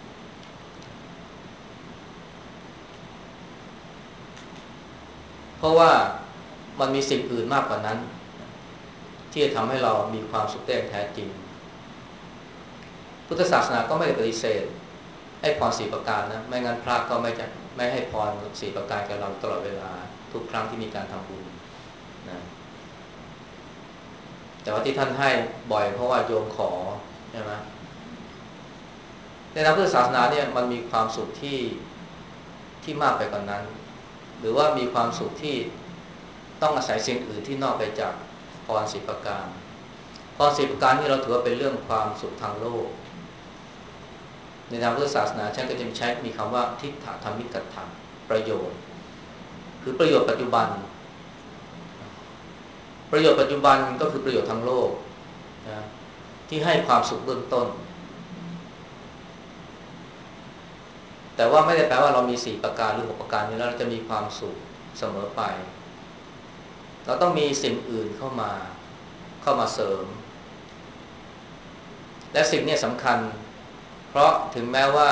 เพราะว่ามันมีสิ่งอื่นมากกว่านั้นที่จะทำให้เรามีความสุขได้แท้จริงพุทธศาสนาก็ไม่ได้ปฏิเสธให้พร4ประการนะไม่งั้นพระก็ไม่ให้พร4ประการกับเราตลอดเวลาทุกครั้งที่มีการทำบุญนะแต่ว่าที่ท่านให้บ่อยเพราะว่าโยมขอใช่ไหมในทางพุทธศาสนาเนี่ยมันมีความสุขที่มากไปกว่านั้นหรือว่ามีความสุขที่ต้องอาศัยสิ่งอื่นที่นอกไปจากพรสิบประการพรสิบประการที่เราถือว่าเป็นเรื่องความสุขทางโลกในทางพุทธศาสนาฉันก็จะมีคำว่าทิฏฐธรรมิกัตถะประโยชน์คือประโยชน์ปัจจุบันประโยชน์ปัจจุบันก็คือประโยชน์ทางโลกนะที่ให้ความสุขเบื้องต้นแต่ว่าไม่ได้แปลว่าเรามี4ประการหรือ6ประการนี้แล้วเราจะมีความสุขเสมอไปเราต้องมีสิ่งอื่นเข้ามาเสริมและสิ่งนี้สำคัญเพราะถึงแม้ว่า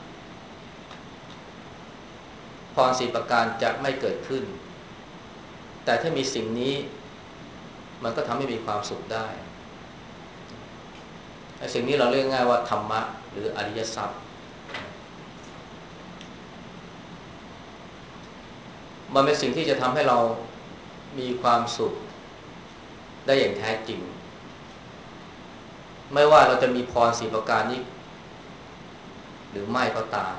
พร4ประการจะไม่เกิดขึ้นแต่ถ้ามีสิ่งนี้มันก็ทำให้มีความสุขได้ไอ้สิ่งนี้เราเรียกง่ายว่าธรรมะหรืออริยทรัพย์มันเป็นสิ่งที่จะทำให้เรามีความสุขได้อย่างแท้จริงไม่ว่าเราจะมีพร4ประการนี้หรือไม่ก็ตาม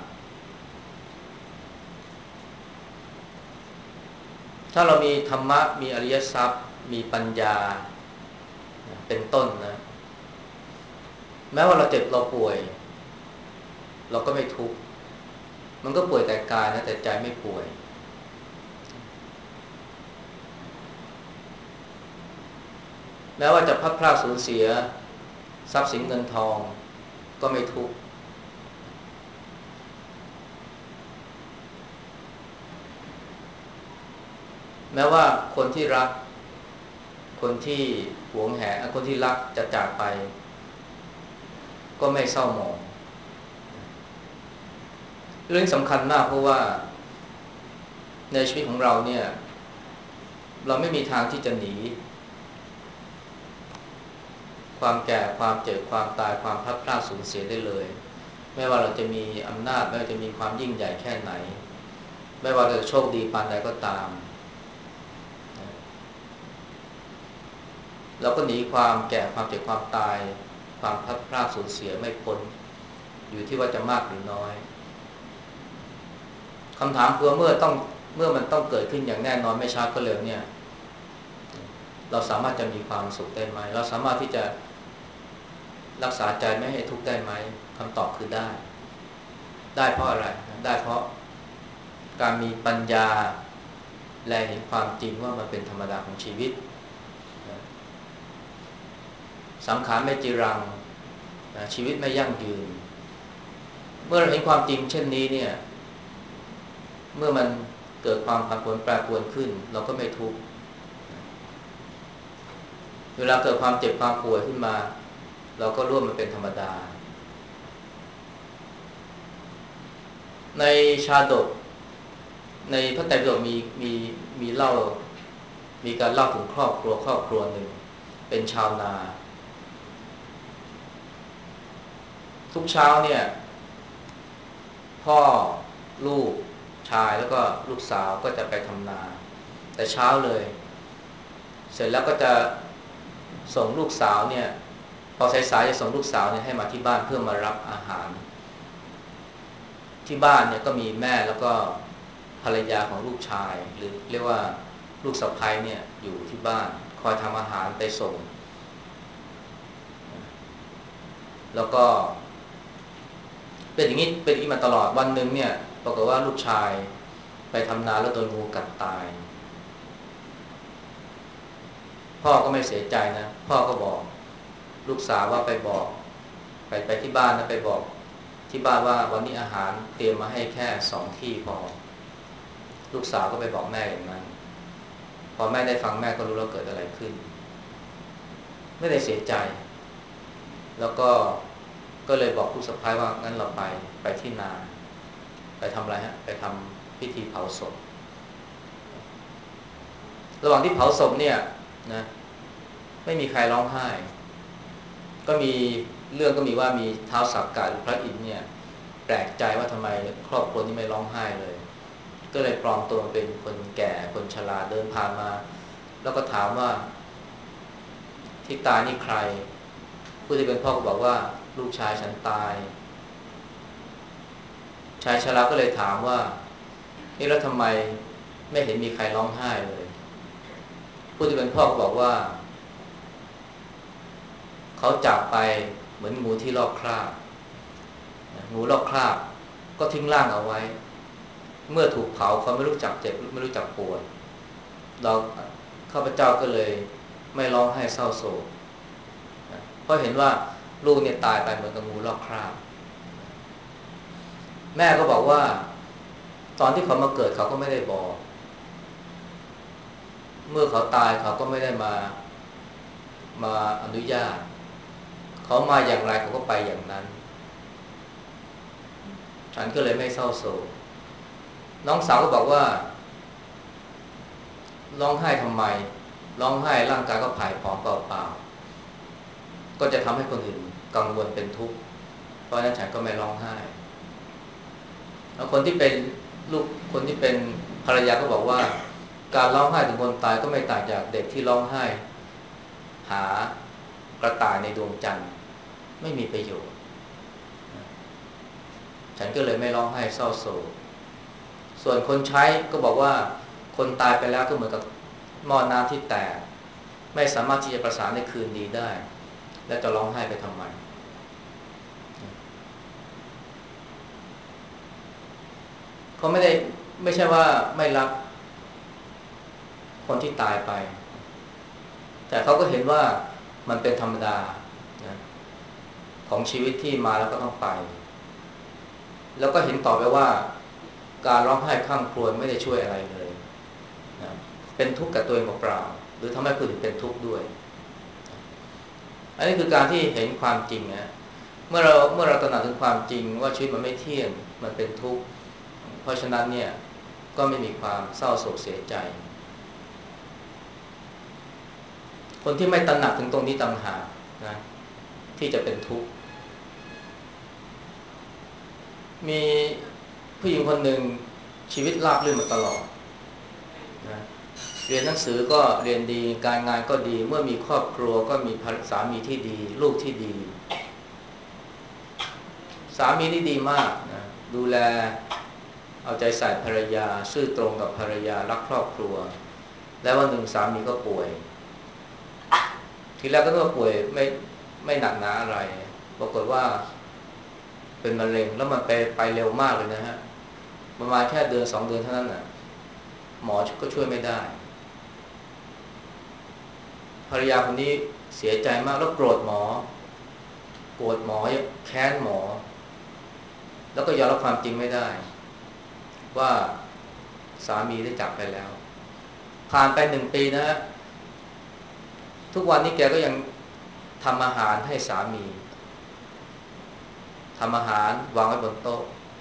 ถ้าเรามีธรรมะมีอริยทรัพย์มีปัญญาเป็นต้นนะแม้ว่าเราเจ็บเราป่วยเราก็ไม่ทุกข์มันก็ป่วยแต่กายนะแต่ใจไม่ป่วยแม้ว่าจะพลัดพรากสูญเสียทรัพย์สินเงินทองก็ไม่ทุกข์แม้ว่าคนที่รักคนที่หวงแหนคนที่รักจะจากไปก็ไม่เศร้าหมองเรื่องสำคัญมากเพราะว่าในชีวิตของเราเนี่ยเราไม่มีทางที่จะหนีความแก่ความเจ็บความตายความพลัดพรากสูญเสียได้เลยไม่ว่าเราจะมีอำนาจไม่ว่าจะมีความยิ่งใหญ่แค่ไหนไม่ว่าเราจะโชคดีปานใดก็ตามเราก็หนีความแก่ความเจ็บความตายความพลัดพรากสูญเสียไม่พ้นอยู่ที่ว่าจะมากหรือน้อยคำถามคือเมื่อมันต้องเกิดขึ้นอย่างแน่นอนไม่ช้าก็เร็วเนี่ยเราสามารถจะมีความสุขได้ไหมเราสามารถที่จะรักษาใจไม่ให้ทุกข์ได้ไหมคำตอบคือได้เพราะอะไรได้เพราะการมีปัญญาแลเห็นความจริงว่ามันเป็นธรรมดาของชีวิตสังขารไม่จีรังชีวิตไม่ยั่งยืนเมื่อเราเห็นความจริงเช่นนี้เนี่ยเมื่อมันเกิดความผันผวนแปรปรวนขึ้นเราก็ไม่ทุกข์เวลาเกิดความเจ็บความป่วยขึ้นมาเราก็ร่วมมันเป็นธรรมดาในชาดกในพระไตรปิฎกมีเล่ามีการเล่าถึงครอบครัวหนึ่งเป็นชาวนาทุกเช้าเนี่ยพ่อลูกชายแล้วก็ลูกสาวก็จะไปทำนาแต่เช้าเลยเสร็จแล้วก็จะส่งลูกสาวเนี่ยพอสายๆจะส่งลูกสาวเนี่ยให้มาที่บ้านเพื่อมารับอาหารที่บ้านเนี่ยก็มีแม่แล้วก็ภรรยาของลูกชายหรือเรียกว่าลูกสะใภ้เนี่ยอยู่ที่บ้านคอยทำอาหารไปส่งแล้วก็เป็นอย่างนี้มาตลอดวันหนึ่งเนี่ยปรากฏว่าลูกชายไปทำนาแล้วโดนงูกัดตายพ่อก็ไม่เสียใจนะพ่อก็บอกลูกสาวว่าไปบอกไปที่บ้านนะไปบอกที่บ้านว่าวันนี้อาหารเตรียมมาให้แค่2ที่พอลูกสาวก็ไปบอกแม่อย่างนั้นพอแม่ได้ฟังแม่ก็รู้แล้วเกิดอะไรขึ้นไม่ได้เสียใจแล้วก็เลยบอกลูกสะใภ้ว่างั้นเราไปที่นาไปทำอะไรฮะไปทำพิธีเผาศพระหว่างที่เผาศพเนี่ยนะไม่มีใครร้องไห้ก็มีว่ามีท้าวสักกะหรือพระอินทร์เนี่ยแปลกใจว่าทำไมครอบครัวนี้ไม่ร้องไห้เลยก็เลยปลอมตัวเป็นคนแก่คนชราเดินผ่านมาแล้วก็ถามว่าที่ตายนี่ใครผู้ที่เป็นพ่อก็บอกว่าลูกชายฉันตายชายชราก็เลยถามว่านี่แล้วทำไมไม่เห็นมีใครร้องไห้เลยผู้ที่เป็นพ่อก็บอกว่าเขาจากไปเหมือนงูที่ลอกคราบงูลอกคราบก็ทิ้งร่างเอาไว้เมื่อถูกเผาเขาไม่รู้จักเจ็บไม่รู้จักปวดเราข้าพเจ้าก็เลยไม่ร้องไห้เศร้าโศกเพราะเห็นว่าลูกเนี่ยตายไปเหมือนกับงูลอกคราบแม่ก็บอกว่าตอนที่เขามาเกิดเขาก็ไม่ได้บอกเมื่อเขาตายเขาก็ไม่ได้มาอนุญาตเขามาอย่างไรเขาก็ไปอย่างนั้นฉันก็เลยไม่เศร้าโศกน้องสาวก็บอกว่าร้องไห้ทำไมร้องไห้ร่างกายก็ผายผอมเปล่าๆก็จะทำให้คนอื่นกังวลเป็นทุกข์เพราะฉะนั้นฉันก็ไม่ร้องไห้แล้วคนที่เป็นลูกคนที่เป็นภรรยาก็บอกว่าการร้องไห้ถึงคนตายก็ไม่ต่างจากเด็กที่ร้องไห้หากระต่ายในดวงจันทร์ไม่มีประโยชน์ฉันก็เลยไม่ร้องไห้เศร้าโศกส่วนคนใช้ก็บอกว่าคนตายไปแล้วก็เหมือนกับหม้อน้ำที่แตกไม่สามารถที่จะประสานในคืนดีได้แล้วจะร้องไห้ไปทำไมเขาไม่ใช่ว่าไม่รักคนที่ตายไปแต่เขาก็เห็นว่ามันเป็นธรรมดานะของชีวิตที่มาแล้วก็ต้องไปแล้วก็เห็นต่อไปว่าการร้องไห้ข้างครวญไม่ได้ช่วยอะไรเลยนะเป็นทุกข์กับตัวเองเปล่าหรือทำให้คนอื่นเป็นทุกข์ด้วยอันนี้คือการที่เห็นความจริงนะเมื่อเราตระหนักถึงความจริงว่าชีวิตมันไม่เที่ยงมันเป็นทุกข์เพราะฉะนั้นเนี่ยก็ไม่มีความเศร้าโศกเสียใจคนที่ไม่ตระหนักถึงตรงนี้ต่างหากนะที่จะเป็นทุกข์มีผู้หญิงคนหนึ่งชีวิตราบรื่นมาตลอดนะเรียนหนังสือก็เรียนดีการงานก็ดีเมื่อมีครอบครัวก็มีสามีที่ดีลูกที่ดีสามีที่ดีมากนะดูแลเอาใจใส่ภรรยาซื่อตรงกับภรรยารักครอบครัวแล้ววันหนึ่งสามีก็ป่วยทีแรกก็นึกว่าป่วยไม่หนักหนาอะไรปรากฏว่าเป็นมะเร็งแล้วมันไปเร็วมากเลยนะฮะประมาณแค่1-2 เดือนเท่านั้นน่ะหมอก็ช่วยไม่ได้ภรรยาคนนี้เสียใจมากแล้วโกรธหมอแค้นหมอแล้วก็ยอมรับความจริงไม่ได้ว่าสามีได้จากไปแล้วผ่านไป1 ปีนะฮะทุกวันนี้แกก็ยังทำอาหารให้สามีทำอาหารวางไว้บนโต๊ะ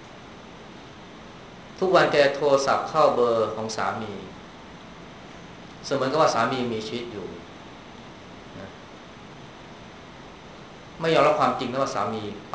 ทุกวันแกโทรศัพท์เข้าเบอร์ของสามีเสมือนกับว่าสามีมีชีวิตอยู่นะไม่ยอมรับความจริงนะว่าสามีไป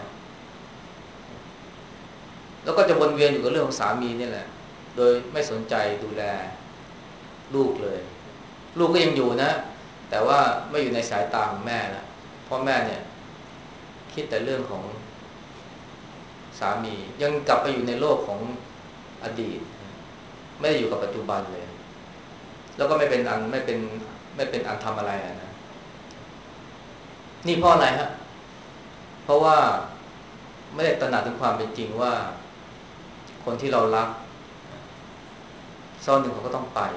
แล้วก็จะวนเวียนอยู่กับเรื่องของสามีนี่แหละโดยไม่สนใจดูแลลูกเลยลูกก็ยังอยู่นะแต่ว่าไม่อยู่ในสายตาของแม่แล้วเพราะแม่เนี่ยคิดแต่เรื่องของสามียังกลับไปอยู่ในโลกของอดีตไม่ได้อยู่กับปัจจุบันเลยแล้วก็ไม่เป็นอันทำอะไรนะนี่เพราะอะไรฮะเพราะว่าไม่ได้ตระหนักถึงความเป็นจริงว่าคนที่เรารักสักวันหนึ่งเขาก็ต้องไป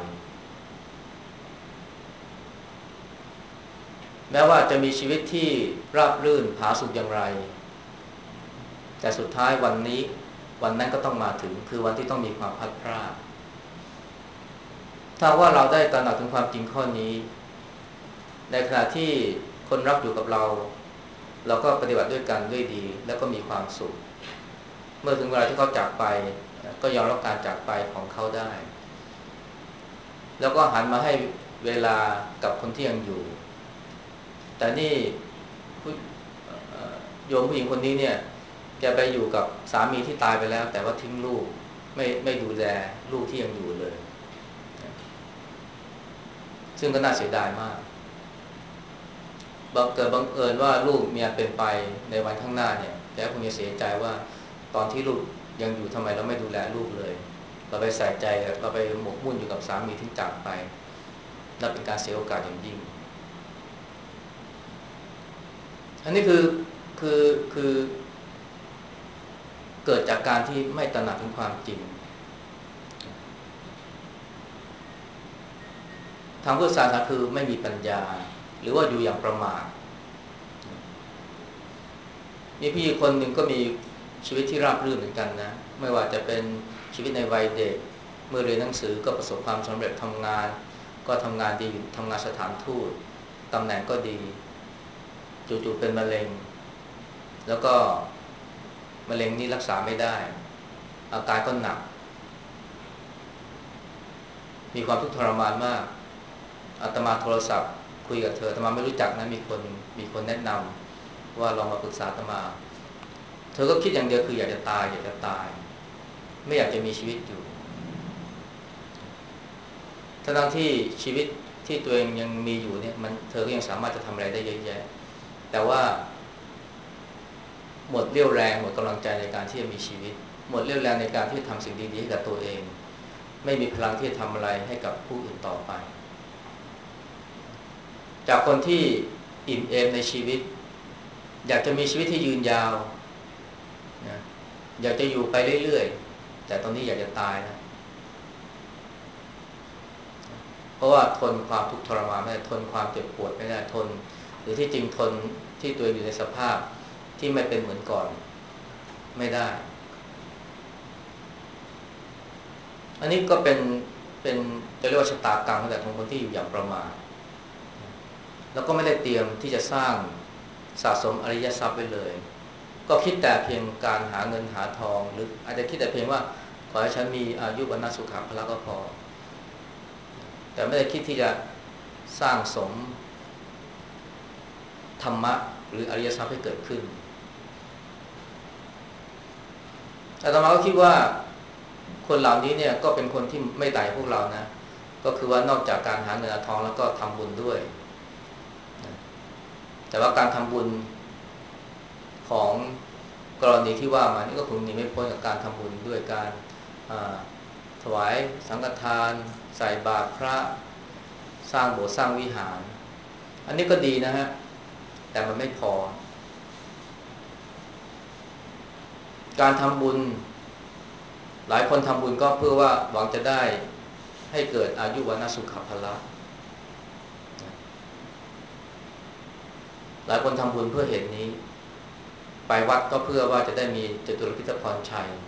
แม้ว่าจะมีชีวิตที่ราบรื่นผาสุกอย่างไรแต่สุดท้ายวันนั้นก็ต้องมาถึงคือวันที่ต้องมีความพัดพรากถ้าว่าเราได้ตระหนักถึงความจริงข้อนี้ในขณะที่คนรักอยู่กับเราก็ปฏิบัติด้วยกันด้วยดีแล้วก็มีความสุขเมื่อถึงเวลาที่เขาจากไปก็ยอมรับการจากไปของเขาได้แล้วก็หันมาให้เวลากับคนที่ยังอยู่แต่นี่ผู้โยมผู้หญิงคนนี้เนี่ยแกไปอยู่กับสามีที่ตายไปแล้วแต่ว่าทิ้งลูกไม่ดูแลลูกที่ยังอยู่เลยซึ่งก็น่าเสียดายมากบังเอิญว่าลูกเมียเป็นไปในวันข้างหน้าเนี่ยแกคงจะเสียใจว่าตอนที่ลูกยังอยู่ทำไมเราไม่ดูแลลูกเลยเราไปใส่ใจเราไปหมกมุ่นอยู่กับสามีที่จากไปนั่นเป็นการเสียโอกาสอย่างยิ่งอันนี้คือคือเกิดจากการที่ไม่ตระหนักถึงความจริงทางพุทธศาสนาคือไม่มีปัญญาหรือว่าอยู่อย่างประมาทมีพี่คนหนึ่งก็มีชีวิตที่ราบรื่นเหมือนกันนะไม่ว่าจะเป็นชีวิตในวัยเด็กเมื่อเรียนหนังสือก็ประสบความสำเร็จทำงานก็ทำงานดีทำงานสถานทูตตำแหน่งก็ดีจู่ๆเป็นมะเร็งแล้วก็มะเร็งนี้รักษาไม่ได้อาการก็หนักมีความทุกข์ทรมานมากอาตมาโทรศัพท์คุยกับเธออาตมาไม่รู้จักนะมีคนแนะนำว่าลองมาปรึกษาอาตมาเธอก็คิดอย่างเดียวคืออยากจะตายไม่อยากจะมีชีวิตอยู่ทั้งที่ชีวิตที่ตัวเองยังมีอยู่เนี่ยเธอก็ยังสามารถจะทำอะไรได้เยอะแยะแต่ว่าหมดเรี่ยวแรงหมดกำลังใจในการที่จะมีชีวิตหมดเรี่ยวแรงในการที่จะทำสิ่งดีๆให้กับตัวเองไม่มีพลังที่จะทำอะไรให้กับผู้อื่นต่อไปจากคนที่อิ่มเอมในชีวิตอยากจะมีชีวิตที่ยืนยาวนะอยากจะอยู่ไปเรื่อยๆแต่ตอนนี้อยากจะตายนะเพราะว่าทนความทุกข์ทรมานไม่ได้ทนความเจ็บปวดไม่ได้ทนหรือที่จริงทนที่ตัวเองอยู่ในสภาพที่ไม่เป็นเหมือนก่อนไม่ได้อันนี้ก็เป็นจะเรียกว่าชะตากรรมของคนที่อยู่อย่างประมาทแล้วก็ไม่ได้เตรียมที่จะสร้างสะสมอริยทรัพย์ไว้เลยก็คิดแต่เพียงการหาเงินหาทองหรืออาจจะคิดแต่เพียงว่าขอให้ฉันมีอายุวันนะสุขภาพก็พอแต่ไม่ได้คิดที่จะสร้างสมธรรมะหรืออริยทรัพย์ให้เกิดขึ้นอาตมาก็คิดว่าคนเหล่านี้เนี่ยก็เป็นคนที่ไม่ต่างพวกเรานะก็คือว่านอกจากการหาเงินหาทองแล้วก็ทำบุญด้วยแต่ว่าการทำบุญของกรณีที่ว่ามานี่ก็คงหนีไม่พ้นกับการทำบุญด้วยการถวายสังฆทานใส่บาตรพระสร้างโบสถ์สร้างวิหารอันนี้ก็ดีนะฮะแต่มันไม่พอการทำบุญหลายคนทำบุญก็เพื่อว่าหวังจะได้ให้เกิดอายุวันะสุขภาละหลายคนทำบุญเพื่อเหตุนี้ไปวัดก็เพื่อว่าจะได้มีจตุรพิธพรชัย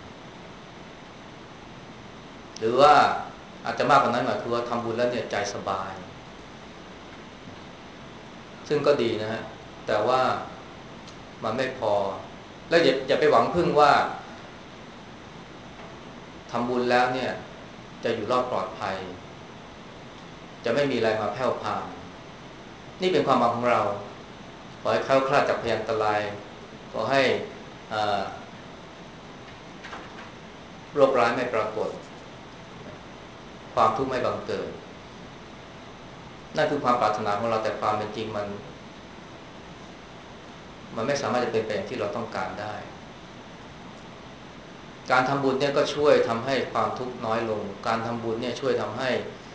หรือว่าอาจจะมากกว่านั้นหน่อยคือว่าทำบุญแล้วเนี่ยใจสบายซึ่งก็ดีนะฮะแต่ว่ามันไม่พอแล้วอย่าไปหวังพึ่งว่าทำบุญแล้วเนี่ยจะอยู่รอดปลอดภัยจะไม่มีอะไรมาแผ่วพานนี่เป็นความหวังของเราขอให้แคล้วคลาดจากพยันตรายขอให้โรคร้ายไม่ปรากฏความทุกข์ไม่บังเกิดนั่นคือความปรารถนาของเราแต่ความเป็นจริงมันไม่สามารถจะเป็นไปอย่างที่เราต้องการได้การทำบุญเนี่ยก็ช่วยทำให้ความทุกข์น้อยลงการทำบุญเนี่ยช่วยทำให้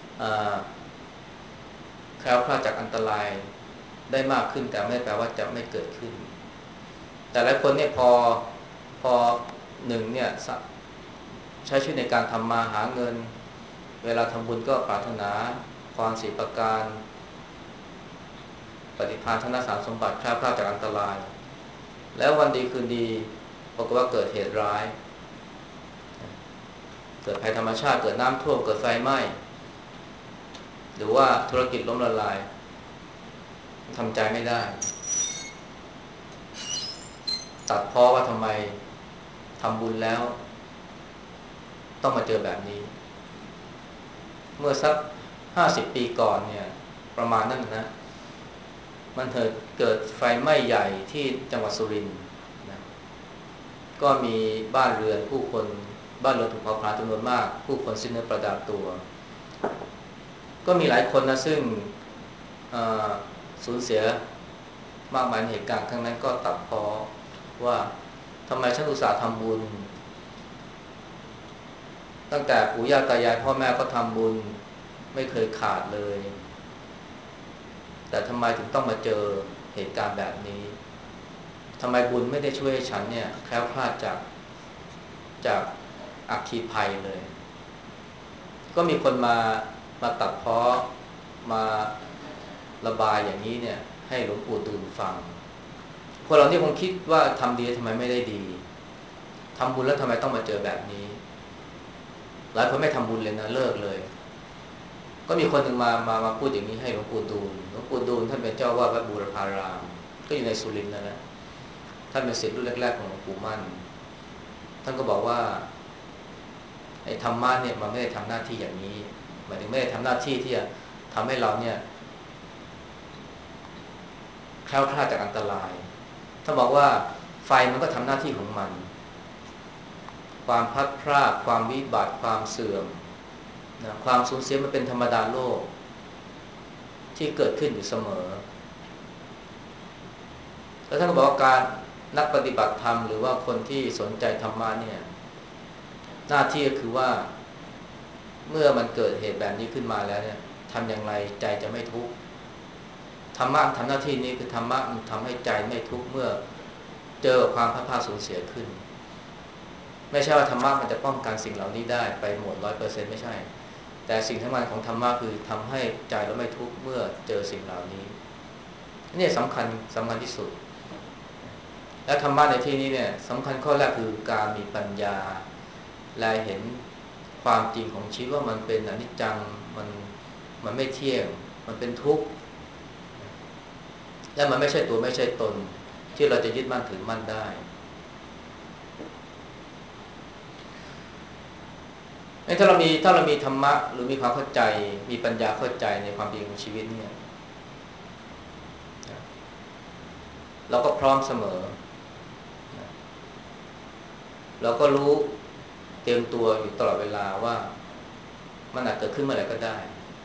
แคล้วคลาดจากอันตรายได้มากขึ้นแต่ไม่แปลว่าจะไม่เกิดขึ้นแต่หลายคนเนี่ยพอหนึ่งเนี่ยใช้ชีวิตในการทำมาหาเงินเวลาทำบุญก็ปรารถนาพร4ประการปฏิภาณธนสารสมบัติแคล้วคลาดจากอันตรายแล้ววันดีคืนดีปรากฏว่าเกิดเหตุร้ายเกิดภัยธรรมชาติเกิดน้ำท่วมเกิดไฟไหม้หรือว่าธุรกิจล้มละลายทำใจไม่ได้ตัดพ้อว่าทำไมทำบุญแล้วต้องมาเจอแบบนี้เมื่อสัก50 ปีก่อนเนี่ยประมาณนั้นนะมันเกิดไฟไหม้ใหญ่ที่จังหวัดสุรินทร์นะก็มีบ้านเรือนผู้คนบ้านเรือนถูกเผาผลาญจำนวนมากผู้คนสิ้นเนื้อประดาตัวก็มีหลายคนนะซึ่งสูญเสียมากมายในเหตุการณ์ครั้งนั้นก็ตัดพ้อว่าทำไมฉันอุตส่าห์ทำบุญตั้งแต่ปู่ย่าตายายพ่อแม่ก็ทำบุญไม่เคยขาดเลยแต่ทำไมถึงต้องมาเจอเหตุการณ์แบบนี้ทำไมบุญไม่ได้ช่วยให้ฉันเนี่ยแคล้วคลาดจากอัคคีภัยเลยก็มีคนมาตัดพ้อมาระบายอย่างนี้เนี่ยให้หลวงปู่ดูลฟังคนเราที่คงคิดว่าทำดีทำไมไม่ได้ดีทำบุญแล้วทำไมต้องมาเจอแบบนี้หลายคนไม่ทำบุญเลยนะเลิกเลยก็มีคนหนึ่งมาพูดอย่างนี้ให้หลวงปู่ดูลท่านเป็นเจ้าวาดวัดบูรพารามก็อยู่ในสุรินทร์นะท่านเป็นศิษย์รุ่นแรกๆของหลวงปู่มั่นท่านก็บอกว่าไอ้ธรรมะเนี่ยมันไม่ได้ทำหน้าที่อย่างนี้หมายถึงไม่ได้ทำหน้าที่ที่จะทำให้เราเนี่ยแคล้วคลาดจากอันตรายท่านบอกว่าไฟมันก็ทำหน้าที่ของมันความพลัดพรากความวิบัติความเสื่อมนะความสูญเสียมันเป็นธรรมดาโลกที่เกิดขึ้นอยู่เสมอแล้วท่านก็บอกว่าการนักปฏิบัติธรรมหรือว่าคนที่สนใจธรรมะเนี่ยหน้าที่ก็คือว่าเมื่อมันเกิดเหตุแบบนี้ขึ้นมาแล้วเนี่ยทำอย่างไรใจจะไม่ทุกข์ธรรมะทำหน้าที่นี้คือธรรมะมันทำให้ใจไม่ทุกข์เมื่อเจอความพลาดพลาดสูญเสียขึ้นไม่ใช่ว่าธรรมะมันจะป้องกันสิ่งเหล่านี้ได้ไปหมด 100% ไม่ใช่แต่สิ่งสำคัญของธรรมะคือทำให้ใจเราไม่ทุกข์เมื่อเจอสิ่งเหล่านี้นี่สำคัญที่สุดและธรรมะในที่นี้เนี่ยสำคัญข้อแรกคือการมีปัญญาและเห็นความจริงของชีวิตว่ามันเป็นอนิจจังมันไม่เที่ยงมันเป็นทุกข์และมันไม่ใช่ตัวไม่ใช่ตนที่เราจะยึดมั่นถือมั่นได้ถ้าเรามีธรรมะหรือมีความเข้าใจมีปัญญาเข้าใจในความจริงของชีวิตเนี่ยเราก็พร้อมเสมอเราก็รู้เตรียมตัวอยู่ตลอดเวลาว่ามันอาจเกิดขึ้นเมื่อไหร่ก็ได้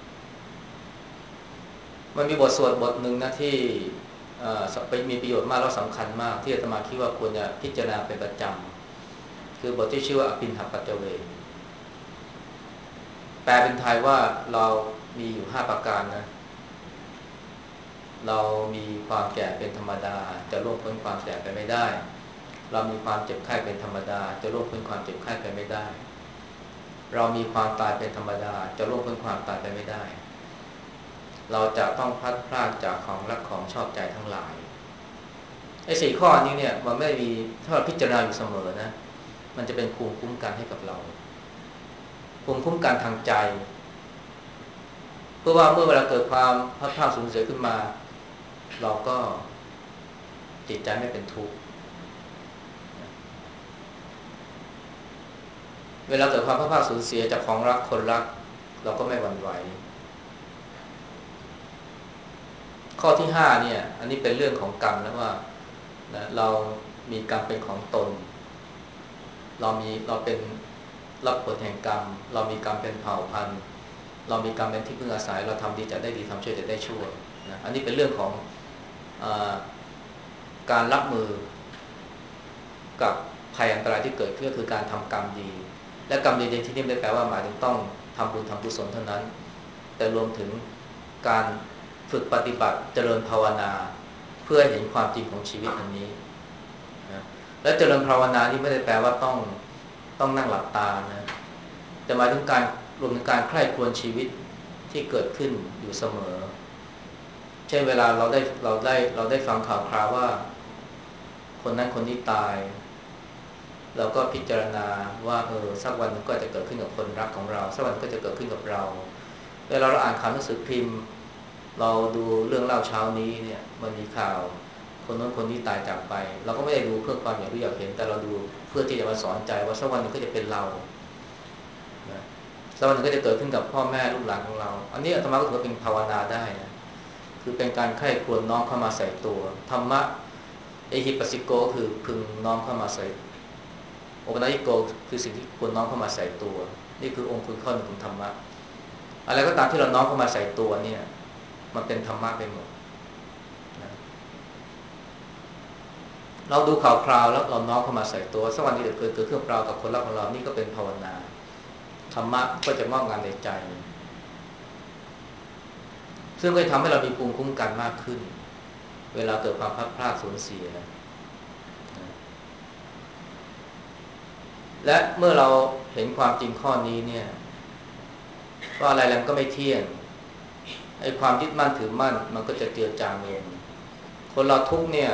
มันมีบทสวดบทหนึ่งนะที่มีประโยชน์มากและสำคัญมากที่อาตมาคิดว่าควรจะพิจารณาเป็นประจำคือบทที่ชื่อว่าอภินหปัจจเวกแปลเป็นไทยว่าเรามีอยู่5ประการนะเรามีความแก่เป็นธรรมดาจะล่วงพ้นความแก่ไปไม่ได้เรามีความเจ็บไข้เป็นธรรมดาจะล่วงพ้นความเจ็บไข้ไปไม่ได้เรามีความตายเป็นธรรมดาจะล่วงพ้นความตายไปไม่ได้เราจะต้องพลัดพรากจากของรักของชอบใจทั้งหลายไอ้4ข้อนี้เนี่ยมันไม่มีถ้าเราพิจารณาอยู่เสมอนะมันจะเป็นภูมิคุ้มกันให้กับเราภูมิคุ้มกันทางใจเพื่อว่าเมื่อเวลาเกิดความพลัดพรากสูญเสียขึ้นมาเราก็จิตใจไม่เป็นทุกข์เวลาเกิดความพลาดพลาดสูญเสียจากของรักคนรักเราก็ไม่หวั่นไหวข้อที่5เนี่ยอันนี้เป็นเรื่องของกรรมแล้วว่านะเรามีกรรมเป็นของตนเราเป็นรับผลแห่งกรรมเรามีกรรมเป็นเผ่าพันธุ์เรามีกรรมเป็นที่พึ่งอาศัยเราทำดีจะได้ดีทำชั่วจะได้ชั่วนะอันนี้เป็นเรื่องของการรับมือกับภัยอันตรายที่เกิดขึ้นก็คือการทำกรรมดีและกรรมดีในที่นี้ไม่ได้แปลว่าหมายถึงต้องทำบุญทำกุศลเท่านั้นแต่รวมถึงการฝึกปฏิบัติเจริญภาวนาเพื่อเห็นความจริงของชีวิตอันนี้นะและเจริญภาวนานี่ไม่ได้แปลว่าต้องนั่งหลับตานะแต่หมายถึงการรวมถึงการใคร่ครวญชีวิตที่เกิดขึ้นอยู่เสมอเช่นเวลาเราได้ฟังข่าวคราวว่าคนนั้นคนนี้ตายเราก็พิจารณาว่าสักวันนึงก็จะเกิดขึ้นกับคนรักของเราสักวันก็จะเกิดขึ้นกับเราเวลาเราอ่านข่าวหนังสือพิมพ์เราดูเรื่องเล่าเช้านี้เนี่ยมันมีข่าวคนนั้นคนนี้ตายจากไปเราก็ไม่ได้ดูเพื่อความอยากรู้อยากเห็นแต่เราดูเพื่อที่จะมาสอนใจว่าสักวันนึงก็จะเป็นเรานะสักวันนึงก็จะเกิดขึ้นกับพ่อแม่ลูกหลานของเราอันนี้อาตมาก็ถือว่าเป็นภาวนาได้นะคือเป็นการใคร่ครวญน้อมเข้ามาใส่ตัวธรรมะเอหิปัสสิโกคือพึงน้อมเข้ามาใส่โอปนัญิโกคือสิ่งที่ควรน้อมเข้ามาใส่ตัวนี่คือองค์คุณข้อหนึ่งของธรรมะอะไรก็ตามที่เราน้อมเข้ามาใส่ตัวเนี่ยมันเป็นธรรมะไปหมดนะเราดูข่าวคราวแล้วเราน้อมเข้ามาใส่ตัวสักวันที่เกิดขึ้นกับเรากับคนรักของเรานี่ก็เป็นภาวนาธรรมะก็จะงอกงามในใจซึ่งก็จะทำให้เรามีภูมิคุ้มกันมากขึ้นเวลาเกิดความพลัดพรากสูญเสียและเมื่อเราเห็นความจริงข้อนี้เนี่ยว่าอะไรแล้วก็ไม่เที่ยงไอ้ความยึดมั่นถือมั่นมันก็จะเจือจางลงคนเราทุกเนี่ย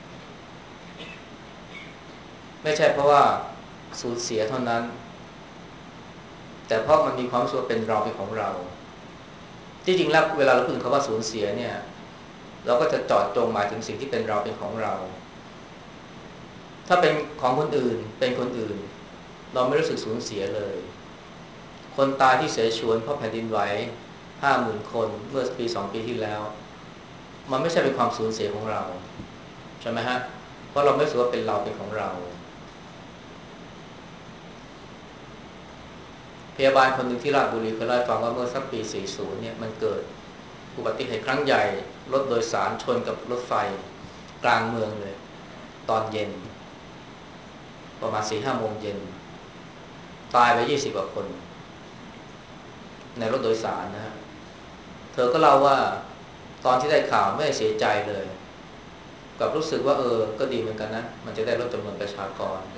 ไม่ใช่เพราะว่าสูญเสียเท่านั้นแต่เพราะมันมีความรู้สึกเป็นเราเป็นของเราที่จริงแล้วเวลาเราพูดถึงคำว่าสูญเสียเนี่ยเราก็จะเจาะจงหมายถึงสิ่งที่เป็นเราเป็นของเราถ้าเป็นของคนอื่นเป็นคนอื่นเราไม่รู้สึกสูญเสียเลยคนตายที่เสฉวนเพราะแผ่นดินไหว 50,000 คนเมื่อปี2 ปีที่แล้วมันไม่ใช่เป็นความสูญเสียของเราใช่ไหมฮะเพราะเราไม่รู้สึกว่าเป็นเราเป็นของเราพยาบาลคนหนึ่งที่ราชบุรีเคยเล่าให้ฟังว่าเมื่อสักปี40เนี่ยมันเกิดอุบัติเหตุครั้งใหญ่รถโดยสารชนกับรถไฟกลางเมืองเลยตอนเย็นประมาณ 4-5 โมงเย็นตายไป20 กว่าคนในรถโดยสารนะฮะเธอก็เล่าว่าตอนที่ได้ข่าวไม่ได้เสียใจเลยกับรู้สึกว่าก็ดีเหมือนกันนะมันจะได้ลดจำนวนประชากร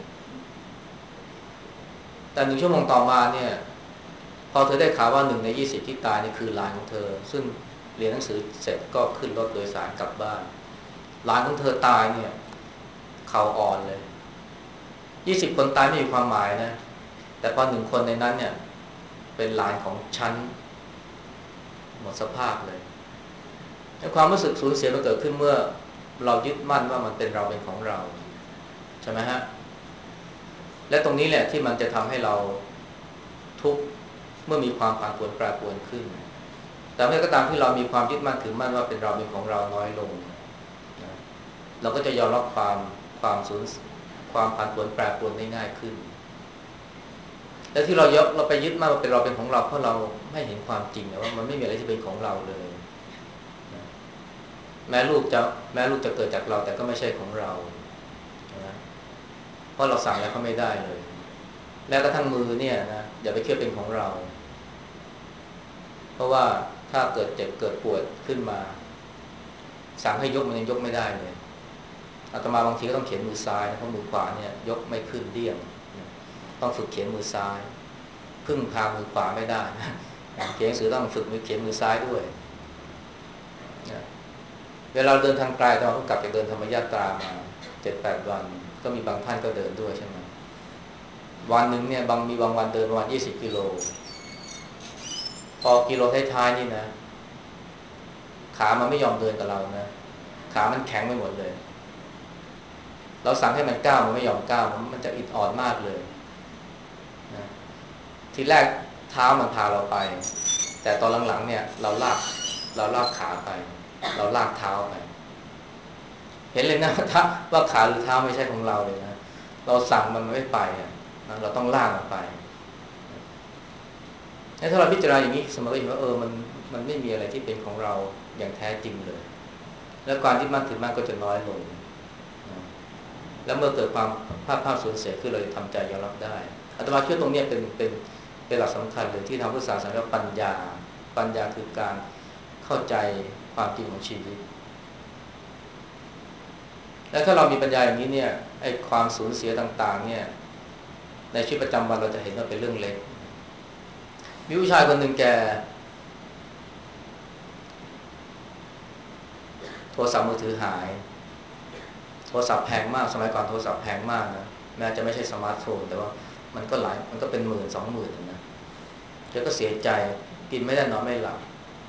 แต่1 ชั่วโมงต่อมาเนี่ยพอเธอได้ข่าวว่า1 ใน 20ที่ตายนี่คือหลานของเธอซึ่งเรียนหนังสือเสร็จก็ขึ้นรถโดยสารกลับบ้านหลานของเธอตายเนี่ยเข่าอ่อนเลย20 คนตายไม่มีความหมายนะแต่พอ1 คนในนั้นเนี่ยเป็นหลานของฉันหมดสภาพเลยความรู้สึกสูญเสียมันเกิดขึ้นเมื่อเรายึดมั่นว่ามันเป็นเราเป็นของเราใช่ไหมฮะและตรงนี้แหละที่มันจะทำให้เราทุกข์เมื่อมีความผันผวนแปรปรวนขึ้นแต่เมื่อก็ตามที่เรามีความยึดมั่นถือมั่นว่าเป็นเราเป็นของเราน้อยลงนะเราก็จะยอมรับความสูญความผันผวนแปรปรวนได้ง่ายขึ้นและที่เราไปยึดมั่นว่าเป็นเราเป็นของเราเพราะเราไม่เห็นความจริงว่ามันไม่มีอะไรที่เป็นของเราเลยแม้ลูกจะเกิดจากเราแต่ก็ไม่ใช่ของเรานะเพราะเราสั่งแล้วเขาไม่ได้เลยแม้กระทั่งมือเนี่ยนะอย่าไปคิดเป็นของเราเพราะว่าถ้าเกิดเจ็บเกิดปวดขึ้นมาสั่งให้ยกมันยังยกไม่ได้เลยอาตมาบางทีก็ต้องเขียนมือซ้ายนะเพราะมือขวาเนี่ยยกไม่ขึ้นเดี่ยงต้องฝึกเขียนมือซ้ายพึ่งพามือขวาไม่ได้เขียนหนังสือต้องฝึกมือเขียนมือซ้ายด้วยเวลาเดินทางไกลตอนกลับจากเดินธรรมยาตรามา 7-8 วันก็มีบางท่านก็เดินด้วยใช่ไหมวันหนึ่งเนี่ยมีบางวันเดินประมาณ20 กิโลพอกิโลท้ายๆนี่นะขามันไม่ยอมเดินกับเรานะขามันแข็งไปหมดเลยเราสั่งให้มันก้าวมันไม่ยอมก้าวมันจะอิดออดมากเลยนะทีแรกเท้ามันพาเราไปแต่ตอนหลังๆเนี่ยเราลากขาไปเราลากเท้าไปเห็นเลยนะว่าขาหรือเท้าไม่ใช่ของเราเลยนะเราสั่งมันไม่ไปนะเราต้องลากมันไปถ้าเราพิจารณาอย่างนี้สมมติเห็นว่ามันไม่มีอะไรที่เป็นของเราอย่างแท้จริงเลยแล้วการที่มั่นถือมั่นก็จะน้อยลงแล้วเมื่อเกิดความภาพสูญเสียขึ้นเราจะทำใจยอมรับได้อาตมาคิดตรงนี้เป็นหลักสำคัญเลยที่ทำพุทธศาสนาเรียกว่าปัญญาคือการเข้าใจความจริงของชีวิตและถ้าเรามีปัญญาอย่างนี้เนี่ยไอ้ความสูญเสียต่างๆเนี่ยในชีวิตประจำวันเราจะเห็นว่าเป็นเรื่องเล็กมีผู้ชายคนหนึ่งแกโทรศัพท์มือถือหายโทรศัพท์แพงมากสมัยก่อนโทรศัพท์แพงมากนะแม้จะไม่ใช่สมาร์ทโฟนแต่ว่ามันก็เป็น10,000-20,000นะแกก็เสียใจกินไม่ได้นอนไม่หลับ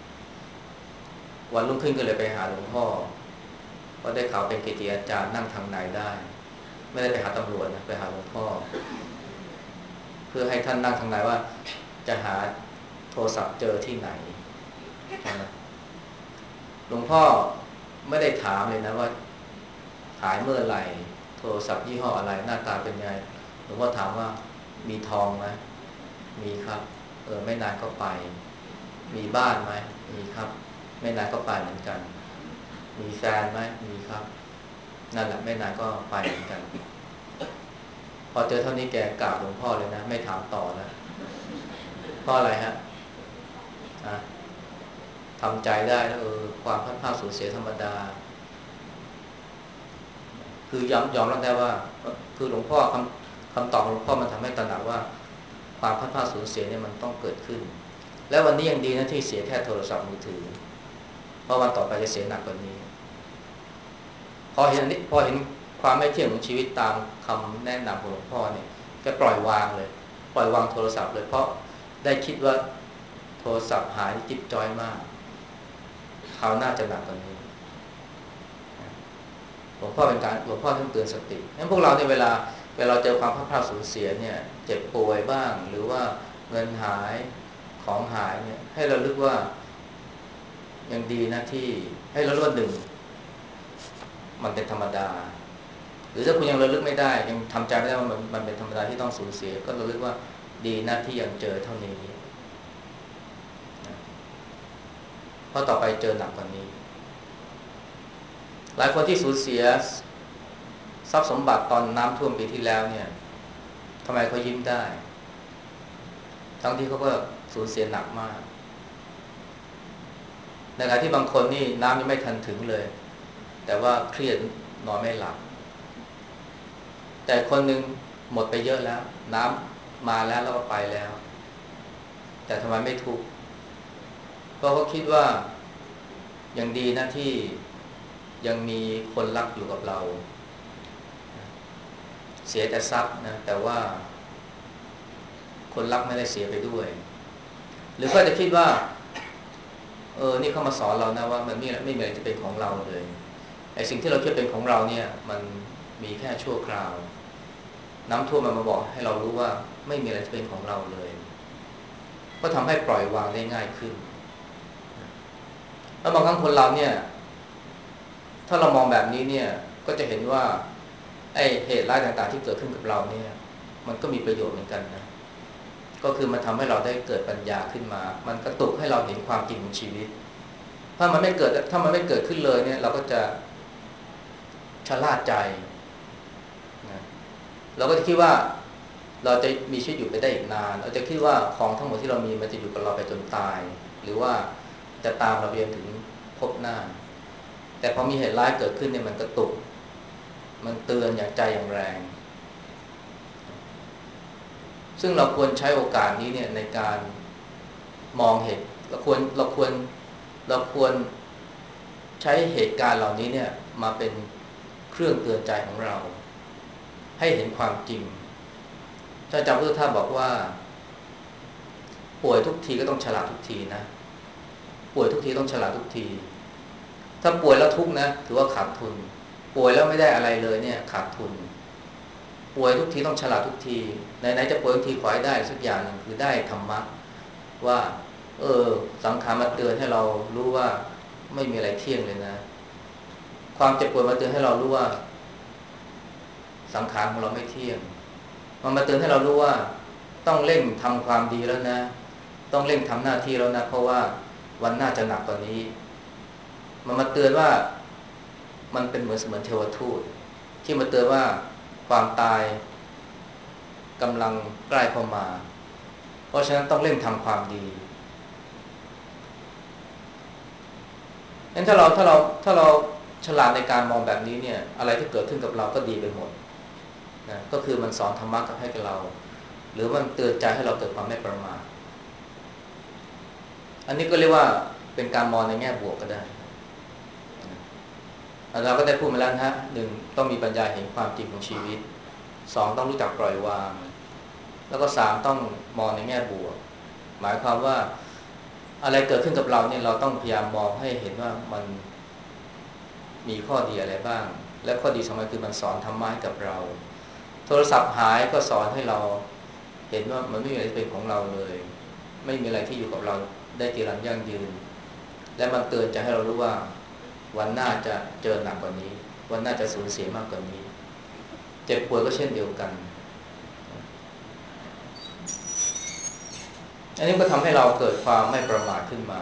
วันรุ่งขึ้นก็เลยไปหาหลวงพ่อก็ได้ข่าวเป็นเกจิอาจารย์นั่งทางในได้ไม่ได้ไปหาตำรวจนะไปหาหลวงพ่อเพื่อให้ท่านนั่งทางในว่าจะหาโทรศัพท์เจอที่ไหนหลวงพ่อไม่ได้ถามเลยนะว่าหายเมื่อไหร่โทรศัพท์ยี่ห้ออะไรหน้าตาเป็นไงหลวงพ่อถามว่ามีทองไหมมีครับไม่นานก็ไปมีบ้านไหมมีครับไม่นานก็ไปเหมือนกันมีแฟนไหมมีครับนั่นแหละไม่นานก็ไปเหมือนกันพอเจอเท่านี้แกกราบหลวงพ่อเลยนะไม่ถามต่อแล้วเพราะอะไรฮะอ่ะทำใจได้แล้วความพลาดพลาดสูญเสียธรรมดาคือยอมรับได้ว่าคือหลวงพ่อคำตอบของหลวงพ่อมันทำให้ตระหนักว่าความพลาดพลาดสูญเสียเนี่ยมันต้องเกิดขึ้นและวันนี้ยังดีนะที่เสียแค่โทรศัพท์มือถือเพราะวันต่อไปจะเสียหนักกว่านี้พอเห็นความไม่เที่ยงของชีวิตตามคำแนะนำของหลวงพ่อเนี่ยก็ปล่อยวางเลยปล่อยวางโทรศัพท์เลยเพราะได้คิดว่าโทรศัพท์หายจิ๊บจ้อยมากคราวหน้าจะหนักกว่านี้หลวงพ่อท่านเตือนสติงั้นพวกเราเนี่ยเวลาเจอความพลาดพลาดสูญเสียเนี่ยเจ็บป่วยบ้างหรือว่าเงินหายของหายเนี่ยให้เราลึกว่ายังดีนะที่ให้เรารู้ว่าหนึ่งมันเป็นธรรมดาหรือถ้าคุณยังระลึกไม่ได้ยังทำใจไม่ได้ว่ามันเป็นธรรมดาที่ต้องสูญเสียก็ระลึกว่าดีนะที่ยังเจอเท่านี้เพราะต่อไปเจอหนักกว่านี้หลายคนที่สูญเสียทรัพย์สมบัติตอนน้ำท่วมปีที่แล้วเนี่ยทำไมเขายิ้มได้ทั้งที่เขาก็สูญเสียหนักมากในขณะที่บางคนนี่น้ำยังไม่ทันถึงเลยแต่ว่าเครียดนอนไม่หลับแต่คนหนึ่งหมดไปเยอะแล้วน้ำมาแล้วก็ไปแล้วแต่ทำไมไม่ทุกข์เพราะเขาคิดว่ายังดีนะที่ยังมีคนรักอยู่กับเราเสียแต่ทรัพย์นะแต่ว่าคนรักไม่ได้เสียไปด้วยหรือก็จะคิดว่านี่เขามาสอนเรานะว่ามันไม่มีอะไรจะเป็นของเราเลยไอ้สิ่งที่เราคิดเป็นของเราเนี่ยมันมีแค่ชั่วคราวน้ำท่วมมันมาบอกให้เรารู้ว่าไม่มีอะไรจะเป็นของเราเลยก็ทำให้ปล่อยวางได้ง่ายขึ้นแล้วบางครั้งคนเราเนี่ยถ้าเรามองแบบนี้เนี่ยก็จะเห็นว่าไอ้เหตุร้ายต่างๆที่เกิดขึ้นกับเราเนี่ยมันก็มีประโยชน์เหมือนกันนะก็คือมันทำให้เราได้เกิดปัญญาขึ้นมามันกระตุกให้เราเห็นความจริงของชีวิตถ้ามันไม่เกิดขึ้นเลยเนี่ยเราก็จะชะล่าใจนะเราก็จะคิดว่าเราจะมีชีวิตอยู่ไปได้อีกนานเราจะคิดว่าของทั้งหมดที่เรามีมันจะอยู่กับเราไปจนตายหรือว่าจะตามเราไปจนถึงภพหน้าแต่พอมีเหตุร้ายเกิดขึ้นเนี่ยมันกระตุกมันเตือนอย่างใจอย่างแรงซึ่งเราควรใช้โอกาสนี้เนี่ยในการมองเหตุเราควรใช้เหตุการณ์เหล่านี้เนี่ยมาเป็นเครื่องเตือนใจของเราให้เห็นความจริงถ้าจำพุทธทาสบอกว่าป่วยทุกทีก็ต้องฉลาดทุกทีนะป่วยทุกทีต้องฉลาดทุกทีถ้าป่วยแล้วทุกนะถือว่าขาดทุนป่วยแล้วไม่ได้อะไรเลยเนี่ยขาดทุนป่วยทุกทีต้องฉลาดทุกทีไหนๆจะป่วยทุกทีขอให้ได้สักอย่างนึงคือได้ธรรมะว่าสังขารมาเตือนให้เรารู้ว่าไม่มีอะไรเที่ยงเลยนะความเจ็บปวดมาเตือนให้เรารู้ว่าสังขารของเราไม่เที่ยงมันมาเตือนให้เรารู้ว่าต้องเร่งทำความดีแล้วนะต้องเร่งทำหน้าที่แล้วนะเพราะว่าวันหน้าจะหนักกว่านี้มันมาเตือนว่ามันเป็นเหมือนเทวทูตที่มาเตือนว่าความตายกำลังใกล้เข้ามาเพราะฉะนั้นต้องเร่งทำความดีงั้นถ้าเราฉลาดในการมองแบบนี้เนี่ยอะไรที่เกิดขึ้นกับเราก็ดีไปหมดนะก็คือมันสอนธรรมะให้กับเราหรือมันเตือนใจให้เราเกิดความไม่ประมาทอันนี้ก็เรียกว่าเป็นการมองในแง่บวกก็ได้เราก็ได้พูดมาแล้วนะฮะหนึ่งต้องมีปัญญาเห็นความจริงของชีวิตสองต้องรู้จักปล่อยวางแล้วก็สามต้องมองในแง่บวกหมายความว่าอะไรเกิดขึ้นกับเราเนี่ยเราต้องพยายามมองให้เห็นว่ามันมีข้อดีอะไรบ้างและข้อดีสำคัญคือมันสอนธรรมะให้กับเราโทรศัพท์หายก็สอนให้เราเห็นว่ามันไม่มีอะไรเป็นของเราเลยไม่มีอะไรที่อยู่กับเราได้ทีรังยั่งยืนและมันเตือนใจให้เรารู้ว่าวันหน้าจะเจอหนักกว่านี้วันหน้าจะสูญเสียมากกว่านี้เจ็บป่วยก็เช่นเดียวกันอันนี้ก็ทำให้เราเกิดความไม่ประมาทขึ้นมา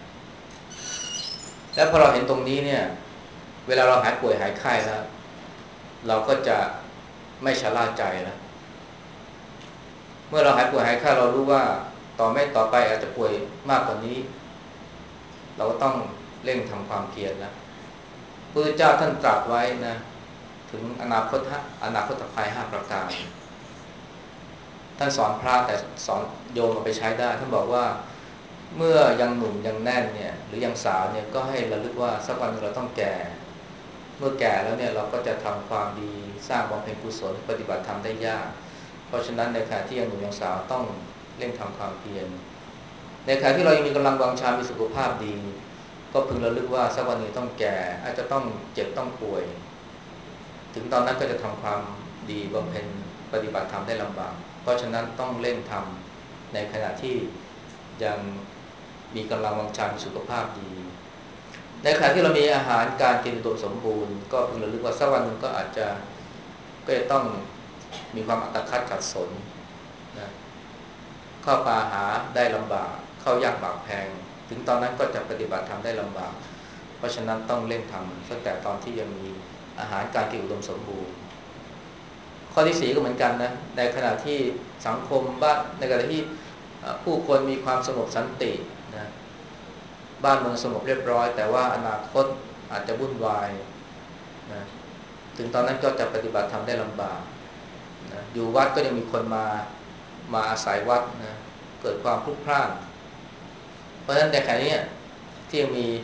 และพอเราเห็นตรงนี้เนี่ยเวลาเราหายป่วยหายไข้แล้วเราก็จะไม่ชะล่าใจแล้วเมื่อเราหายป่วยหายไข้เรารู้ว่าต่อไปอาจจะป่วยมากกว่านี้เราก็ต้องเร่งทำความเพียรแล้วพระพุทธเจ้าท่านตรัสไว้นะถึงอนาคตภัย5ประการท่านสอนพระแต่สอนโยมเอาไปใช้ได้ท่านบอกว่าเมื่อยังหนุ่มยังแน่นเนี่ยหรือยังสาวเนี่ยก็ให้ระลึกว่าสักวันหนึ่งเราต้องแก่เมื่อแก่แล้วเนี่ยเราก็จะทำความดีสร้างบำเพ็ญกุศลปฏิบัติธรรมได้ยากเพราะฉะนั้นในขณะที่ยังหนุ่มยังสาวต้องเร่งทำความเพียรในขณะที่เรายังมีกำลังวังชามีสุขภาพดีก็พึงระลึกว่าสักวันหนึ่งต้องแก่อาจจะต้องเจ็บต้องป่วยถึงตอนนั้นก็จะทำความดีบำเพ็ญปฏิบัติธรรมได้ลำบากเพราะฉะนั้นต้องเร่งทำในขณะที่ยังมีกำลังวังชามีสุขภาพดีในขณะที่เรามีอาหารการกินอุดมสมบูรณ์ก็พึงระลึกว่าสักวันหนึ่งก็จะต้องมีความอัตคัดขัดสนนะเข้าป่าหาได้ลำบากเข้ายากหมากแพงถึงตอนนั้นก็จะปฏิบัติธรรมได้ลำบากเพราะฉะนั้นต้องเร่งทำตั้งแต่ตอนที่ยังมีอาหารการกินอุดมสมบูรณ์ข้อที่4ก็เหมือนกันนะในขณะที่สังคมบ้านในขณะที่ผู้คนมีความสงบสันตินะบ้านเมืองสงบเรียบร้อยแต่ว่าอนาคตอาจจะวุ่นวายนะถึงตอนนั้นก็จะปฏิบัติธรรมได้ลำบากนะอยู่วัดก็ยังมีคนมาอาศัยวัดนะเกิดความพลุกพล่านเพราะฉะนั้นในขณะนี้ที่ยังมี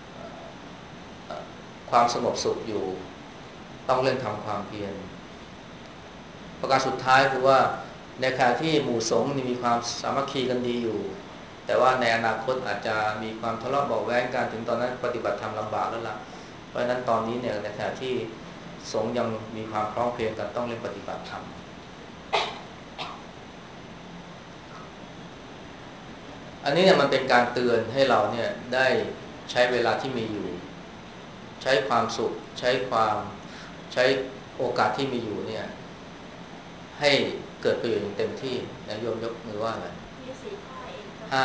ความสงบสุขอยู่ต้องเร่งทำความเพียรประการสุดท้ายคือว่าในขณะที่หมู่สงฆ์มีความสามัคคีกันดีอยู่แต่ว่าในอนาคตอาจจะมีความทะเลาะเบาะแว้งกันถึงตอนนั้นปฏิบัติธรรมลำบากแล้วล่ะเพราะฉะนั้นตอนนี้เนี่ยในขณะที่สงฆ์ยังมีความพร้อมเพรียงกันต้องเร่งปฏิบัติธรรมอันนี้เนี่ยมันเป็นการเตือนให้เราเนี่ยได้ใช้เวลาที่มีอยู่ใช้ความสุขใช้โอกาสที่มีอยู่เนี่ยให้เกิดประโยชน์อย่างเต็มที่นะโยมยกมือว่าอะไรห้า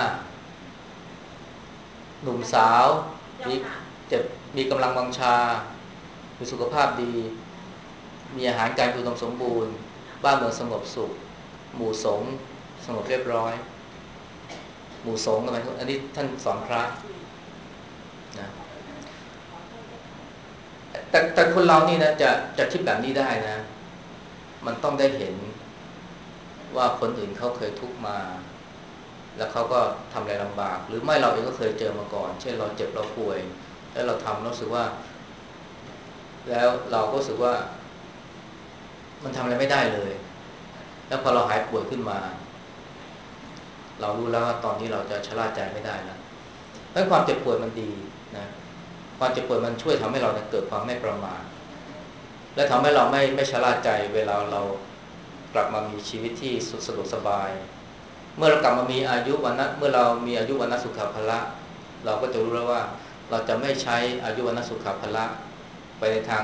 หนุ่มสาวมีเจ็บมีกำลังวังชามีสุขภาพดีมีอาหารการกินอุดมสมบูรณ์บ้านเมืองสงบสุขหมู่สงฆ์สงบเรียบร้อยหมู่สงฆ์อะไรอันนี้ท่านสอนพระนะแต่คนเรานี่นะจะคิดแบบนี้ได้นะมันต้องได้เห็นว่าคนอื่นเขาเคยทุกข์มาแล้วเขาก็ทำอะไรลำบากหรือไม่เราเองก็เคยเจอมาก่อนเช่นเราเจ็บเราป่วยแล้วเราทำรู้สึกว่าแล้วเราก็รู้สึกว่ามันทำอะไรไม่ได้เลยแล้วพอเราหายป่วยขึ้นมาเรารู้แล้วว่าตอนนี้เราจะชะล่าใจไม่ได้แล้วเพราะความเจ็บป่วยมันดีนะความเจ็บป่วยมันช่วยทำให้เราเกิดความไม่ประมาทและทำให้เราไม่ชะล่าใจเวลาเรากลับมามีชีวิตที่สุขสะดวกสบายเมื่อเรากลับมามีอายุวันนะเมื่อเรามีอายุวันนะสุขภละเราก็จะรู้แล้วว่าเราจะไม่ใช้อายุวันนะสุขภละไปในทาง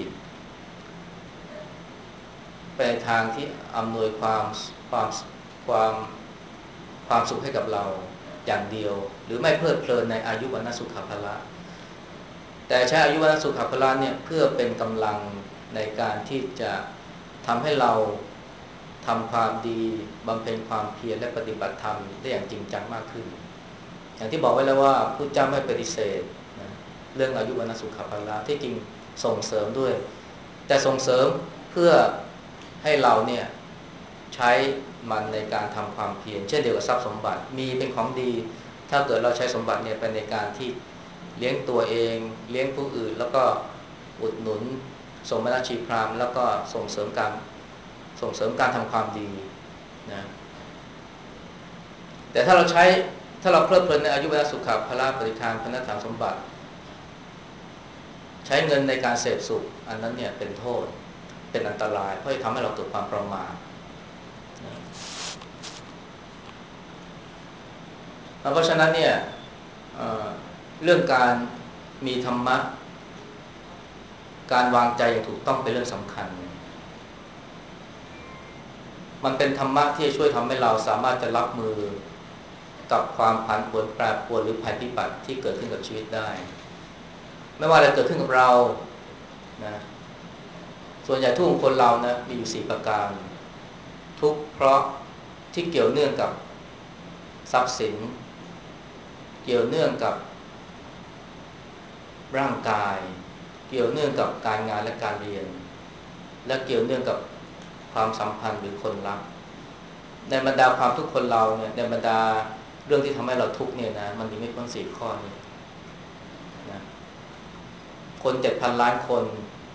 ที่อำนวยความความความสุขให้กับเราอย่างเดียวหรือไม่เพลิดเพลินในอายุวันนะสุขภละแต่ใช้อายุวันนะสุขภละเนี่ยเพื่อเป็นกำลังในการที่จะทำให้เราทำความดีบำเพ็ญความเพียรและปฏิบัติธรรมได้อย่างจริงจังมากขึ้นอย่างที่บอกไว้แล้วว่าพุทธเจ้าไม่ปฏิเสธนะเรื่องอายุวันสุขภาละที่จริงส่งเสริมด้วยแต่ส่งเสริมเพื่อให้เราเนี่ยใช้มันในการทำความเพียรเช่นเดียวกับทรัพย์สมบัติมีเป็นของดีถ้าเกิดเราใช้สมบัติเนี่ยไปในการที่เลี้ยงตัวเองเลี้ยงผู้อื่นแล้วก็อุดหนุนสมณชีพราหมณ์แล้วก็ส่งเสริมการทำความดีนะแต่ถ้าเราเพลิดเพลินในอายุวัยสุขภาละปฏิทานพนัตถสมบัติใช้เงินในการเสพสุขอันนั้นเนี่ยเป็นโทษเป็นอันตรายเพราะจะทำให้เราเกิดความประมาทนะเพราะฉะนั้นเนี่ยเรื่องการมีธรรมะการวางใจอย่างถูกต้องเป็นเรื่องสำคัญมันเป็นธรรมะที่จะช่วยทำให้เราสามารถจะรับมือกับความผันผวนแปรปรวนหรือภัยพิบัติที่เกิดขึ้นกับชีวิตได้ไม่ว่าอะไรเกิดขึ้นกับเรานะส่วนใหญ่ทุกคนเรานะมีอยู่4ประการทุกเพราะที่เกี่ยวเนื่องกับทรัพย์สินเกี่ยวเนื่องกับร่างกายเกี่ยวเนื่องกับการงานและการเรียนและเกี่ยวเนื่องกับความสัมพันธ์หรือคนรักในบรรดาความทุกข์คนเราเนี่ยในบรรดาเรื่องที่ทำให้เราทุกข์เนี่ยนะมันมีไม่พ้นสี่ข้อนี้นะคน7,000 ล้านคน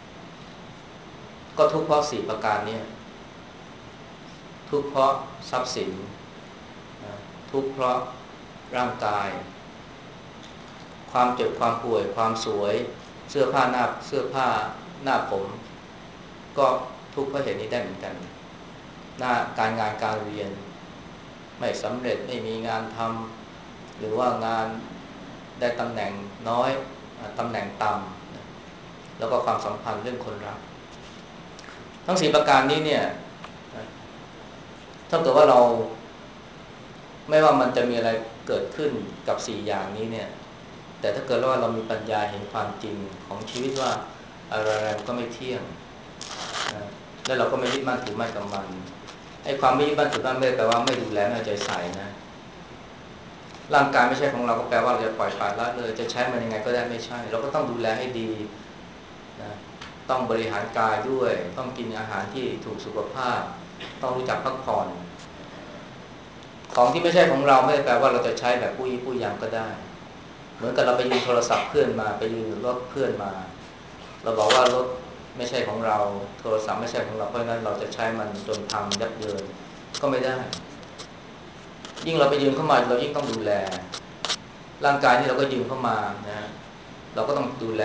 ก็ทุกข์เพราะ4ประการนี้ทุกข์เพราะทรัพย์สินนะทุกข์เพราะร่างกายความเจ็บความป่วยความสวยเสื้อผ้าหน้าผมก็ทุกข์เพราะเหตุนี้ได้เหมือนกันหน้าการงานการเรียนไม่สำเร็จไม่มีงานทำหรือว่างานได้ตำแหน่งน้อยตำแหน่งต่ำแล้วก็ความสัมพันธ์เรื่องคนรักทั้ง4ประการนี้เนี่ยถ้าเกิดว่าเราไม่ว่ามันจะมีอะไรเกิดขึ้นกับ4อย่างนี้เนี่ยแต่ถ้าเกิดว่าเรามีปัญญาเห็นความจริงของชีวิตว่าอะไรก็ไม่เที่ยงแล้วเราก็ไม่ยึดมั่นถือมั่นกับมันไอ้ความไม่ยึดมั่นถือมั่นไม่ได้แปลว่าไม่ดูแลไม่เอาใจใส่นะร่างกายไม่ใช่ของเราก็แปลว่าเราจะปล่อยปละละเลยจะใช้มันยังไงก็ได้ไม่ใช่เราก็ต้องดูแลให้ดีนะต้องบริหารกายด้วยต้องกินอาหารที่ถูกสุขภาพต้องรู้จักพักผ่อนของที่ไม่ใช่ของเราไม่ได้แปลว่าเราจะใช้แบบผู้ยี่ผู้ยำก็ได้เหมือนกับเราไปยืมโทรศัพท์เพื่อนมาไปยืมรถเพื่อนมาเราบอกว่ารถไม่ใช่ของเราโทรศัพท์ไม่ใช่ของเราเพราะฉะนั้นเราจะใช้มันจนพังยับเยินก็ไม่ได้ยิ่งเราไปยืมเข้ามาเรายิ่งต้องดูแลร่างกายนี่เราก็ยืมเข้ามานะเราก็ต้องดูแล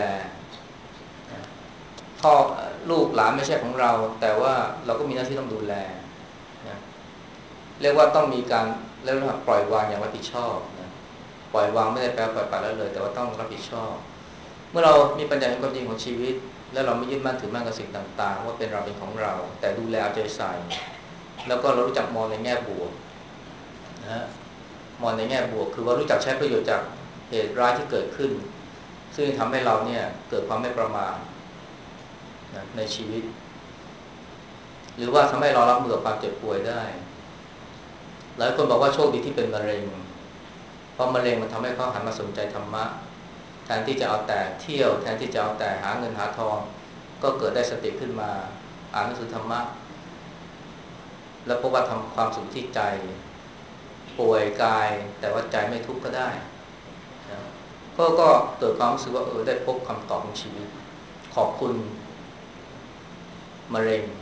พ่อลูกหลานไม่ใช่ของเราแต่ว่าเราก็มีหน้าที่ต้องดูแลนะเรียกว่าต้องมีการเรียกว่าปล่อยวางอย่างรับผิดชอบนะปล่อยวางไม่ได้แปลปล่อยปละละเลยแต่ว่าต้องรับผิดชอบเมื่อเรามีปัญญาเห็นความจริงของชีวิตแล้วเราไม่ยึดมั่นถือมั่นกับสิ่งต่างๆว่าเป็นเราเป็นของเราแต่ดูแลเอาใจใส่แล้วก็เรารู้จักมองในแง่บวกนะมองในแง่บวกคือว่ารู้จักใช้ประโยชน์จากเหตุร้ายที่เกิดขึ้นซึ่งทำให้เราเนี่ยเกิดความไม่ประมาทนะในชีวิตหรือว่าทำให้เรารับมือกับความเจ็บป่วยได้หลายคนบอกว่าโชคดีที่เป็นมะเร็งเพราะมะเร็งมันทำให้เขาหันมาสนใจธรรมะแทนที่จะเอาแต่เที่ยวแทนที่จะเอาแต่หาเงินหาทองก็เกิดได้สติขึ้นมาอ่านหนังสือธรรมะแล้วพบว่าทำความสุขที่ใจป่วยกายแต่ว่าใจไม่ทุกข์ก็ได้นะก็เกิดความรู้สึกว่าได้พบคำตอบของชีวิตขอบคุณมะเร็ง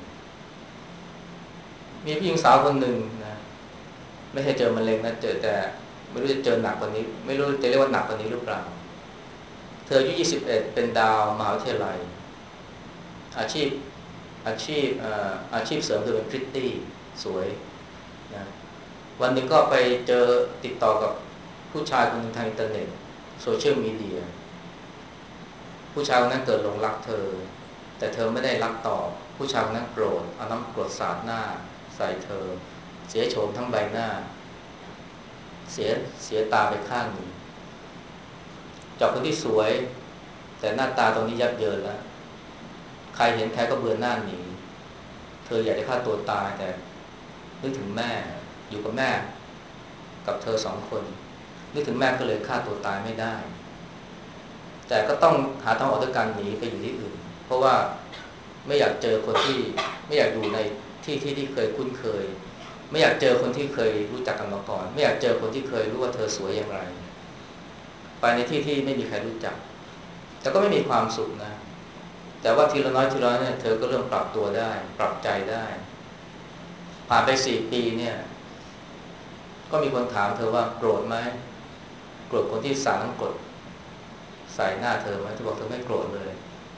มีผู้หญิงสาวคนหนึ่งนะไม่ใช่เจอมะเร็งนะเจอแต่ไม่รู้จะเจอหนักกว่านี้ไม่รู้จะเรียกว่าหนักกว่านี้หรือเปล่าเธออายุ21เป็นดาวมหาวิทยาลัยอาชีพอาชีพเสริมคือเป็นพริตตี้สวยนะวันหนึ่งก็ไปเจอติดต่อกับผู้ชายคนหนึ่งทางอินเทอร์เน็ตโซเชียลมีเดียผู้ชายคนนั้นเกิดหลงรักเธอแต่เธอไม่ได้รักตอบผู้ชายคนนั้นโกรธเอาน้ำกรดสาดหน้าใส่เธอเสียโฉมทั้งใบหน้าเสียตาไปข้างหนึ่งจากคนที่สวยแต่หน้าตาตรงนี้ยับเยินแล้วใครเห็นใครก็เบือนหน้าหนีเธออยากจะฆ่าตัวตายแต่นึกถึงแม่อยู่กับแม่กับเธอ2 คนนึกถึงแม่ก็เลยฆ่าตัวตายไม่ได้แต่ก็ต้องหาทางออกด้วยการหนีไปอยู่ที่อื่นเพราะว่าไม่อยากเจอคนที่ไม่อยากอยู่ในที่เคยคุ้นเคยไม่อยากเจอคนที่เคยรู้จักกันมาก่อนไม่อยากเจอคนที่เคยรู้ว่าเธอสวยอย่างไรไปในที่ที่ไม่มีใครรู้จักแต่ก็ไม่มีความสุขนะแต่ว่าทีละน้อยทีละน้อยเนี่ยเธอก็เริ่มปรับตัวได้ปรับใจได้ผ่านไป4 ปีเนี่ยก็มีคนถามเธอว่าโกรธไหมโกรธคนที่สาดน้ำกรดใส่หน้าเธอไหมเธอบอกเธอไม่โกรธเลย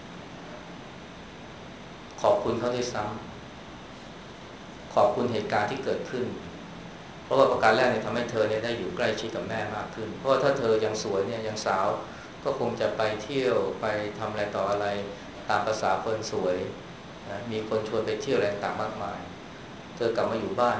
ขอบคุณเขาด้วยซ้ำขอบคุณเหตุการณ์ที่เกิดขึ้นเพราะว่าประการแรกเนี่ยทำให้เธอเนี่ยได้อยู่ใกล้ชิดกับแม่มากขึ้นเพราะว่าถ้าเธอยังสวยเนี่ยยังสาวก็คงจะไปเที่ยวไปทำอะไรต่ออะไรตามภาษาคนสวยนะมีคนชวนไปเที่ยวอะไรต่างมากมายเธอกลับมาอยู่บ้าน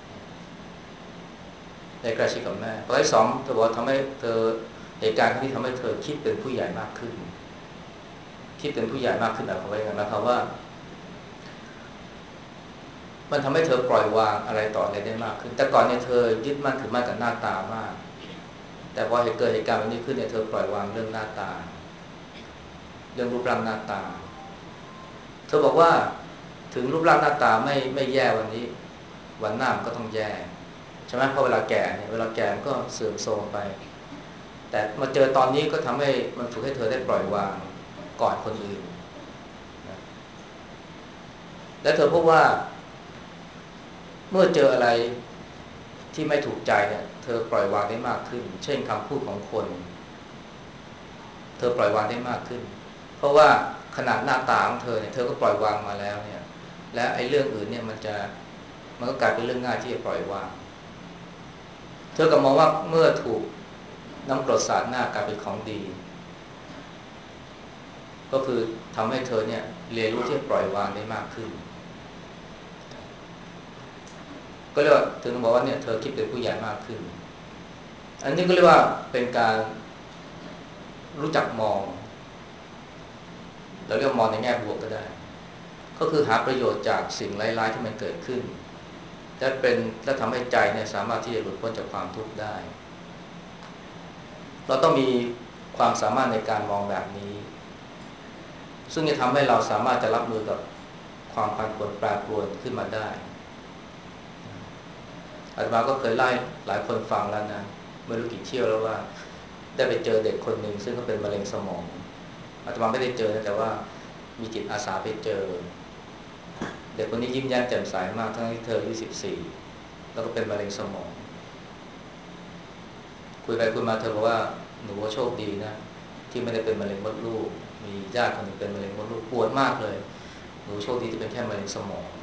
ได้ใกล้ชิดกับแม่ข้อที่2เธอบอกทำให้เธอเหตุการณ์ที่ทำให้เธอคิดเป็นผู้ใหญ่มากขึ้นคิดเป็นผู้ใหญ่มากขึ้นหมายความว่าอย่างไรหมายความว่ามันทำให้เธอปล่อยวางอะไรต่ออะไรได้มากขึ้นแต่ก่อนเนี่ยเธอยึดมั่นถือมั่นกับหน้าตามากแต่พอเกิดเหตุการณ์แบบนี้ขึ้นเนี่ยเธอปล่อยวางเรื่องหน้าตาเรื่องรูปร่างหน้าตาเธอบอกว่าถึงรูปร่างหน้าตาไม่แย่วันนี้วันหน้ามันก็ต้องแย่ใช่ไหมเพราะเวลาแก่เนี่ยเวลาแก่มันก็เสื่อมโทรมไปแต่มาเจอตอนนี้ก็ทำให้มันฝึกให้เธอได้ปล่อยวางก่อนคนอื่นนะและเธอพบว่าเมื่อเจออะไรที่ไม่ถูกใจเนี่ยเธอปล่อยวางได้มากขึ้นเช่นคำพูดของคนเธอปล่อยวางได้มากขึ้นเพราะว่าขนาดหน้าตาของเธอเนี่ยเธอก็ปล่อยวางมาแล้วเนี่ยและไอ้เรื่องอื่นเนี่ยมันก็กลายเป็นเรื่องง่ายที่จะปล่อยวางเธอก็มองว่าเมื่อถูกน้ำกรดสาดหน้ากลายเป็นของดีก็คือทำให้เธอเนี่ยเรียนรู้ที่จะปล่อยวางได้มากขึ้นก็เรียกว่าถึงบอกว่าเนี่ยเธอคิดเป็นผู้ใหญ่มากขึ้นอันนี้ก็เรียกว่าเป็นการรู้จักมองเราเรียกมองในแง่บวกก็ได้ก็คือหาประโยชน์จากสิ่งร้ายๆที่มันเกิดขึ้นและทำให้ใจเนี่ยสามารถที่จะหลุดพ้นจากความทุกข์ได้เราต้องมีความสามารถในการมองแบบนี้ซึ่งจะทำให้เราสามารถจะรับมือกับความผันผวนแปรปรวนขึ้นมาได้อาตมาก็เคยไล่หลายคนฟังแล้วนะไม่รู้กี่เที่ยวแล้วว่าได้ไปเจอเด็กคนหนึ่งซึ่งเขาเป็นมะเร็งสมองอาตมาไม่ได้เจอนะแต่ว่ามีจิตอาสาไปเจอเด็กคนนี้ยิ้มแย้มแจ่มใสมากทั้งที่เธออายุ14แล้วก็เป็นมะเร็งสมองคุยไปคุยมาเธอบอกว่าหนูว่าโชคดีนะที่ไม่ได้เป็นมะเร็งมดลูกมีญาติคนหนึ่งเป็นมะเร็งมดลูกปวดมากเลยหนูโชคดีที่เป็นแค่มะเร็งสมอง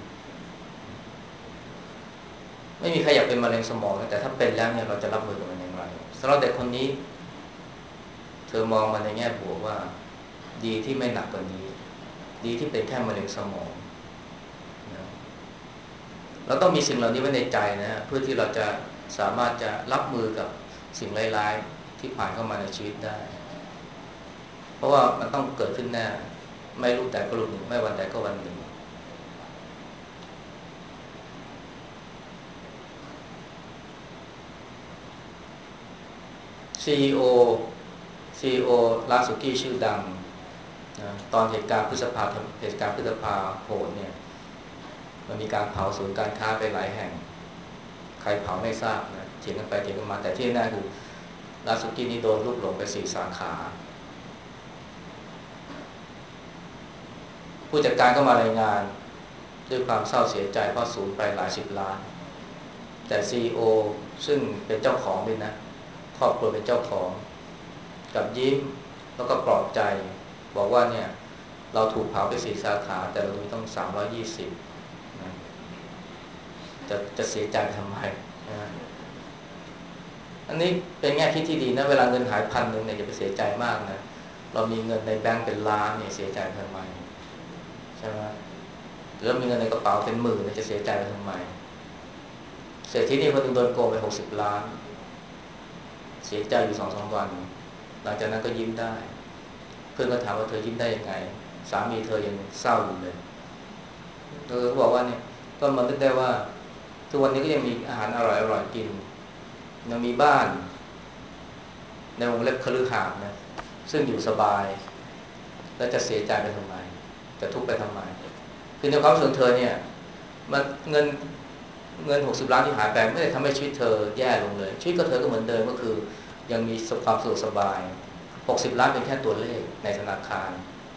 ไม่มีใครอยากเป็นมะเร็งสมองแต่ถ้าเป็นแล้วเนี่ยเราจะรับมือกับมันอย่างไรสำหรับเด็กคนนี้เธอมองมันในแง่บวกว่าดีที่ไม่หนักกว่านี้ดีที่เป็นแค่มะเร็งสมองนะเราต้องมีสิ่งเหล่านี้ไว้ในใจนะเพื่อที่เราจะสามารถจะรับมือกับสิ่งร้ายๆที่ผ่านเข้ามาในชีวิตได้เพราะว่ามันต้องเกิดขึ้นแน่ไม่รู้แต่ก็รู้หนึ่งไม่วันใดก็วันหนึ่ง CEO CEO ร้านสุกี้ชื่อดังนะตอนเหตุการณ์พฤษภาโหดเนี่ยมันมีการเผาศูนย์การค้าไปหลายแห่งใครเผาไม่ทราบนะเถียงกันไปเถียงกันมาแต่ที่แน่คือร้านสุกี้นี่โดนลูกหลงไป4สาขาผู้จัดการก็มารายงานด้วยความเศร้าเสียใจเพราะสูญไปหลาย10 ล้านแต่ CEO ซึ่งเป็นเจ้าของด้วยนะครอบครัวเป็นเจ้าของกับยิ้มแล้วก็ปลอบใจบอกว่าเนี่ยเราถูกเผาไป4สาขาแต่เรามีต้อง320นะจะเสียใจทำไมนะอันนี้เป็นแง่คิดที่ดีนะเวลาเงินหาย1,000เนี่ยอย่าไปเสียใจมากนะเรามีเงินในแบงก์เป็นล้านเนี่ยเสียใจทำไมใช่ไหมหรือมีเงินในกระเป๋าเป็น10,000เนี่ยจะเสียใจทำไมเศรษฐีนี่คนนึงโดนโกงไป60 ล้านเสียใจอยู่2-3 วันหลังจากนั้นก็ยิ้มได้เพื่อนก็ถามว่าเธอยิ้มได้ยังไงสามีเธอยังเศร้าอยู่เลยเธอก็บอกว่าเนี่ยก็มานึกได้ว่าทุกวันนี้ก็ยังมีอาหารอร่อยๆกินยังมีบ้านในวงเล็บคฤหาสน์นะซึ่งอยู่สบายแล้วจะเสียใจไปทำไมจะทุกข์ไปทำไมคือในความรู้สึกเธอเนี่ยมันเงิน60 ล้านที่หายไปไม่ได้ทำให้ชีวิตเธอแย่ลงเลยชีวิตก็เธอก็เหมือนเดิมก็คือยังมีความสะดวกสบาย60 ล้านเป็นแค่ตัวเลขในธนาคาร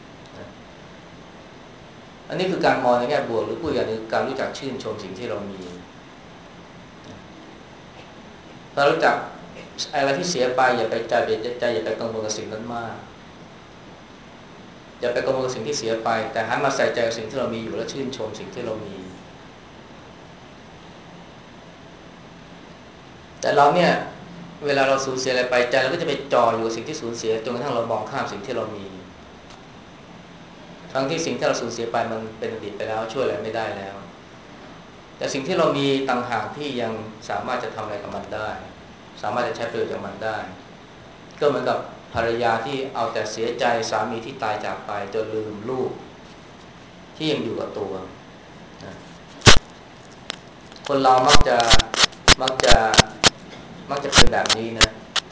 อันนี้คือการมองในแง่บวกหรือพูดอย่างนึงการรู้จักชื่นชมสิ่งที่เรามีถ้ารู้จักอะไรที่เสียไปอย่าไปอย่าไปกังวลกับสิ่งนั้นมากอย่าไปกังวลกับสิ่งที่เสียไปแต่หันมาใส่ใจกับสิ่งที่เรามีอยู่และชื่นชมสิ่งที่เรามีแต่เราเนี่ยเวลาเราสูญเสียอะไรไปใจเราก็จะไปจ่ออยู่กับสิ่งที่สูญเสียจนกระทั่งเรามองข้ามสิ่งที่เรามีทั้งที่สิ่งที่เราสูญเสียไปมันเป็นอดีตไปแล้วช่วยอะไรไม่ได้แล้วแต่สิ่งที่เรามีต่างหากที่ยังสามารถจะทำอะไรกับมันได้สามารถจะใช้ประโยชน์จากมันได้ก็เหมือนกับภรรยาที่เอาแต่เสียใจสามีที่ตายจากไปจนลืมลูกที่ยังอยู่กับตัวนะคนเรามักจะมักจะเป็นแบบนี้นะ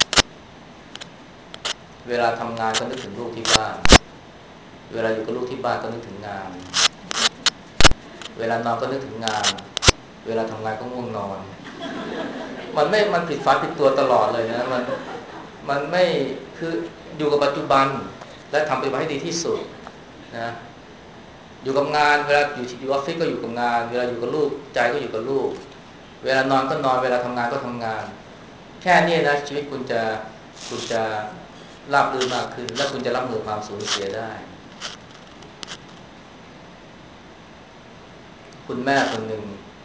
เวลาทำงานก็นึกถึงลูกที่บ้านเวลาอยู่กับลูกที่บ้านก็นึกถึงงานเวลานอนก็นึกถึงงานเวลาทำงานก็ง่วงนอนมันผิดฟ้าผิดตัวตลอดเลยนะมันไม่คืออยู่กับปัจจุบันและทำปฏิบัติให้ดีที่สุดนะอยู่กับงานเวลาอยู่ออฟฟิศก็อยู่กับงานเวลาอยู่กับลูกใจก็อยู่กับลูกเวลานอนก็นอนเวลาทำงานก็ทำงานแค่นี้นะชีวิตคุณจะราบรื่นมากขึ้นและคุณจะรับมือความสูญเสียได้คุณแม่คนหนึ่ง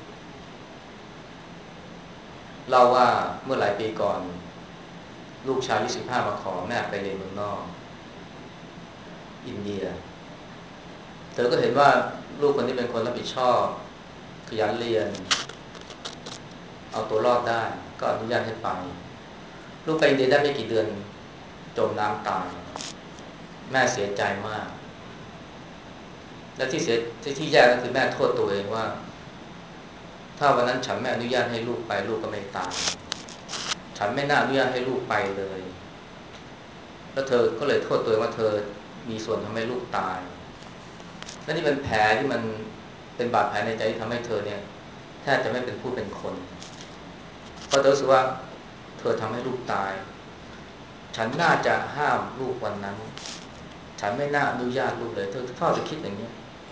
เล่าว่าเมื่อหลายปีก่อนลูกชายอายุ15มาขอแม่ไปเรียนเมืองนอกอินเดียเธอก็เห็นว่าลูกคนนี้เป็นคนรับผิดชอบขยันเรียนเอาตัวรอดได้ก็อนุญาตให้ไปลูกไปอินเดียได้ไม่กี่เดือนจมน้ำตายแม่เสียใจมากและที่แย่ก็คือแม่โทษตัวเองว่าถ้าวันนั้นฉันไม่อนุญาตให้ลูกไปลูกก็ไม่ตายฉันไม่น่าอนุญาตให้ลูกไปเลยแล้วเธอก็เลยโทษตัวเองว่าเธอมีส่วนทำให้ลูกตายและนี่เป็นแผลที่มันเป็นบาดแผลในใจที่ทำให้เธอเนี่ยแทบจะไม่เป็นผู้เป็นคนเพราะเธอรู้สึกว่าเธอทำให้ลูกตายฉันน่าจะห้ามลูกวันนั้นฉันไม่น่าอนุญาตลูกเลยเธอชอบจะคิดอย่างนี้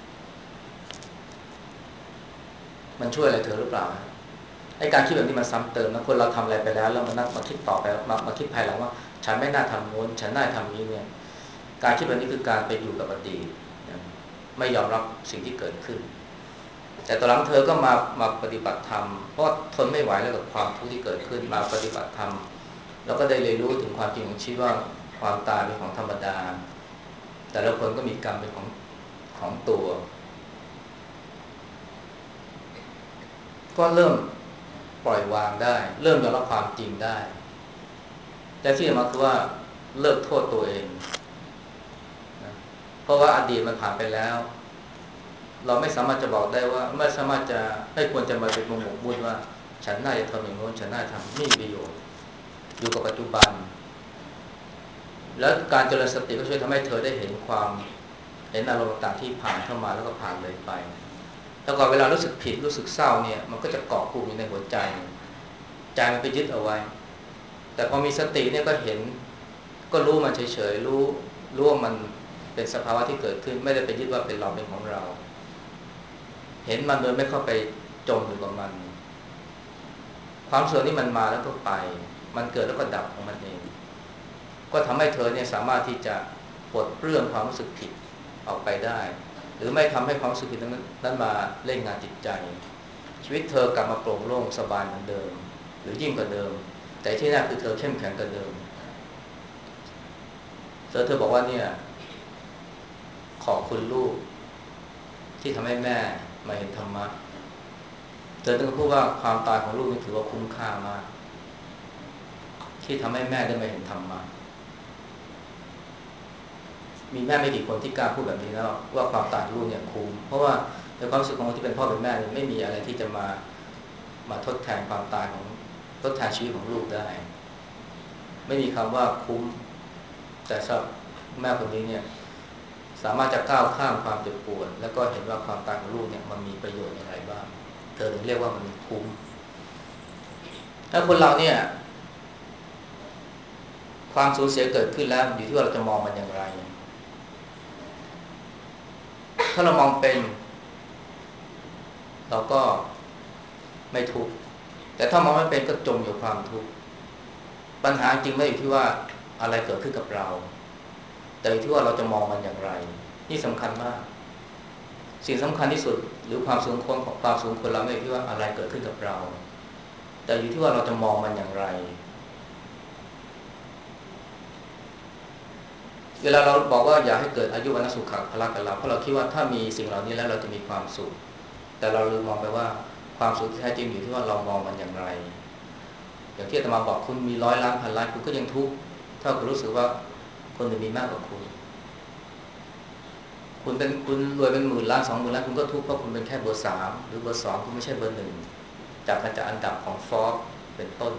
มันช่วยอะไรเธอหรือเปล่าไอ้การคิดแบบนี้มันซ้ำเติมนะคนเราทำอะไรไปแล้วแล้วมาคิดต่อไปมาคิดภายหลังว่าฉันไม่น่าทำโน้นฉันน่าทำนี้เนี่ยการคิดแบบนี้คือการไปอยู่กับอดีตไม่ยอมรับสิ่งที่เกิดขึ้นแต่ตอนหลังเธอก็มาปฏิบัติธรรมเพราะทนไม่ไหวแล้วกับความทุกข์ที่เกิดขึ้นมาปฏิบัติธรรมแล้วก็ได้เรียนรู้ถึงความจริงของชีวิตว่าความตายเป็นของธรรมดาแต่ละคนก็มีกรรมเป็นของตัวก็เริ่มปล่อยวางได้เริ่มยอมรับความจริงได้แต่ที่สำคัญคือว่าเลิกโทษตัวเองนะเพราะว่าอดีตมันผ่านไปแล้วเราไม่สามารถจะบอกได้ว่าไม่สามารถจะไม่ควรจะมาเป็นหมกมุ่นว่าฉันน่าจะทำอย่างโน้นฉันน่าทำไม่มีประโยชน์อยู่กับปัจจุบันแล้วการเจริญสติก็ช่วยทำให้เธอได้เห็นอารมณ์ต่างๆที่ผ่านเข้ามาแล้วก็ผ่านเลยไปแต่ก่อนเวลารู้สึกผิดรู้สึกเศร้าเนี่ยมันก็จะเกาะกลุ่มอยู่ในหัวใจมันไปยึดเอาไว้แต่พอมีสติเนี่ยก็เห็นก็รู้มันเฉยๆรู้ว่ามันเป็นสภาวะที่เกิดขึ้นไม่ได้ไปยึดว่าเป็นเราเป็นของเราเห็นมันโดยไม่เข้าไปจมอยู่กับมันความเสื่อมนี่มันมาแล้วก็ไปมันเกิดแล้วก็ดับของมันเองก็ทำให้เธอเนี่ยสามารถที่จะปลดเปลื้องความรู้สึกผิดออกไปได้หรือไม่ทำให้ความรู้สึกผิดนั้นมาเล่นงานจิตใจชีวิตเธอกลับมาโปร่งโล่งสบายเหมือนเดิมหรือยิ่งกว่าเดิมแต่ที่แน่คือเธอเข้มแข็งกว่าเดิมเธอบอกว่าเนี่ยขอบคุณลูกที่ทำให้แม่มาเห็นธรรมะเธอต้องพูดว่าความตายของลูกนี่ถือว่าคุ้มค่ามากที่ทำให้แม่ได้มาเห็นธรรมะมีแม่ไม่กี่คนที่กล้าพูดแบบนี้แล้วว่าความตายของลูกเนี่ยคุ้มเพราะว่าในความรู้สึกของคนที่เป็นพ่อเป็นแม่เนี่ยไม่มีอะไรที่จะมาทดแทนความตายของทดแทนชีวิตของลูกได้ไม่มีคำว่าคุ้มแต่สำหรับแม่คนนี้เนี่ยสามารถจะก้าวข้ามความเจ็บปวดแล้วก็เห็นว่าความตายของลูกเนี่ยมันมีประโยชน์อย่างไรบ้างเธอถึงเรียกว่ามันคุ้มถ้าคนเราเนี่ยความสูญเสียเกิดขึ้นแล้วอยู่ที่ว่าเราจะมองมันอย่างไรถ้าเรามองเป็นเราก็ไม่ทุกข์แต่ถ้ามองไม่เป็นก็จมอยู่ความทุกข์ปัญหาจริงไม่อยู่ที่ว่าอะไรเกิดขึ้นกับเราแต่อยู่ที่ว่าเราจะมองมันอย่างไรนี่สำคัญมากสิ่งสำคัญที่สุดหรือความสูญคนเราไม่อยู่ที่ว่าอะไรเกิดขึ้นกับเราแต่อยู่ที่ว่าเราจะมองมันอย่างไรเวลาเราบอกว่าอยากให้เกิดอายุวันะสุขะพละกับเราเพราะเราคิดว่าถ้ามีสิ่งเหล่านี้แล้วเราจะมีความสุขแต่เราลืมมองไปว่าความสุขที่แท้จริงอยู่ที่ว่าเรามองมันอย่างไรอย่างที่อาตมาบอกคุณมี100 ล้านพันล้านคุณก็ยังทุกข์ถ้าคุณรู้สึกว่าคนอื่นมีมากกว่าคุณรวยเป็น10,000 ล้าน20,000 ล้านคุณก็ทุกข์เพราะคุณเป็นแค่เบอร์ 3หรือเบอร์ 2คุณไม่ใช่เบอร์ 1 จับมาจากอันดับของฟอร์บเป็นต้น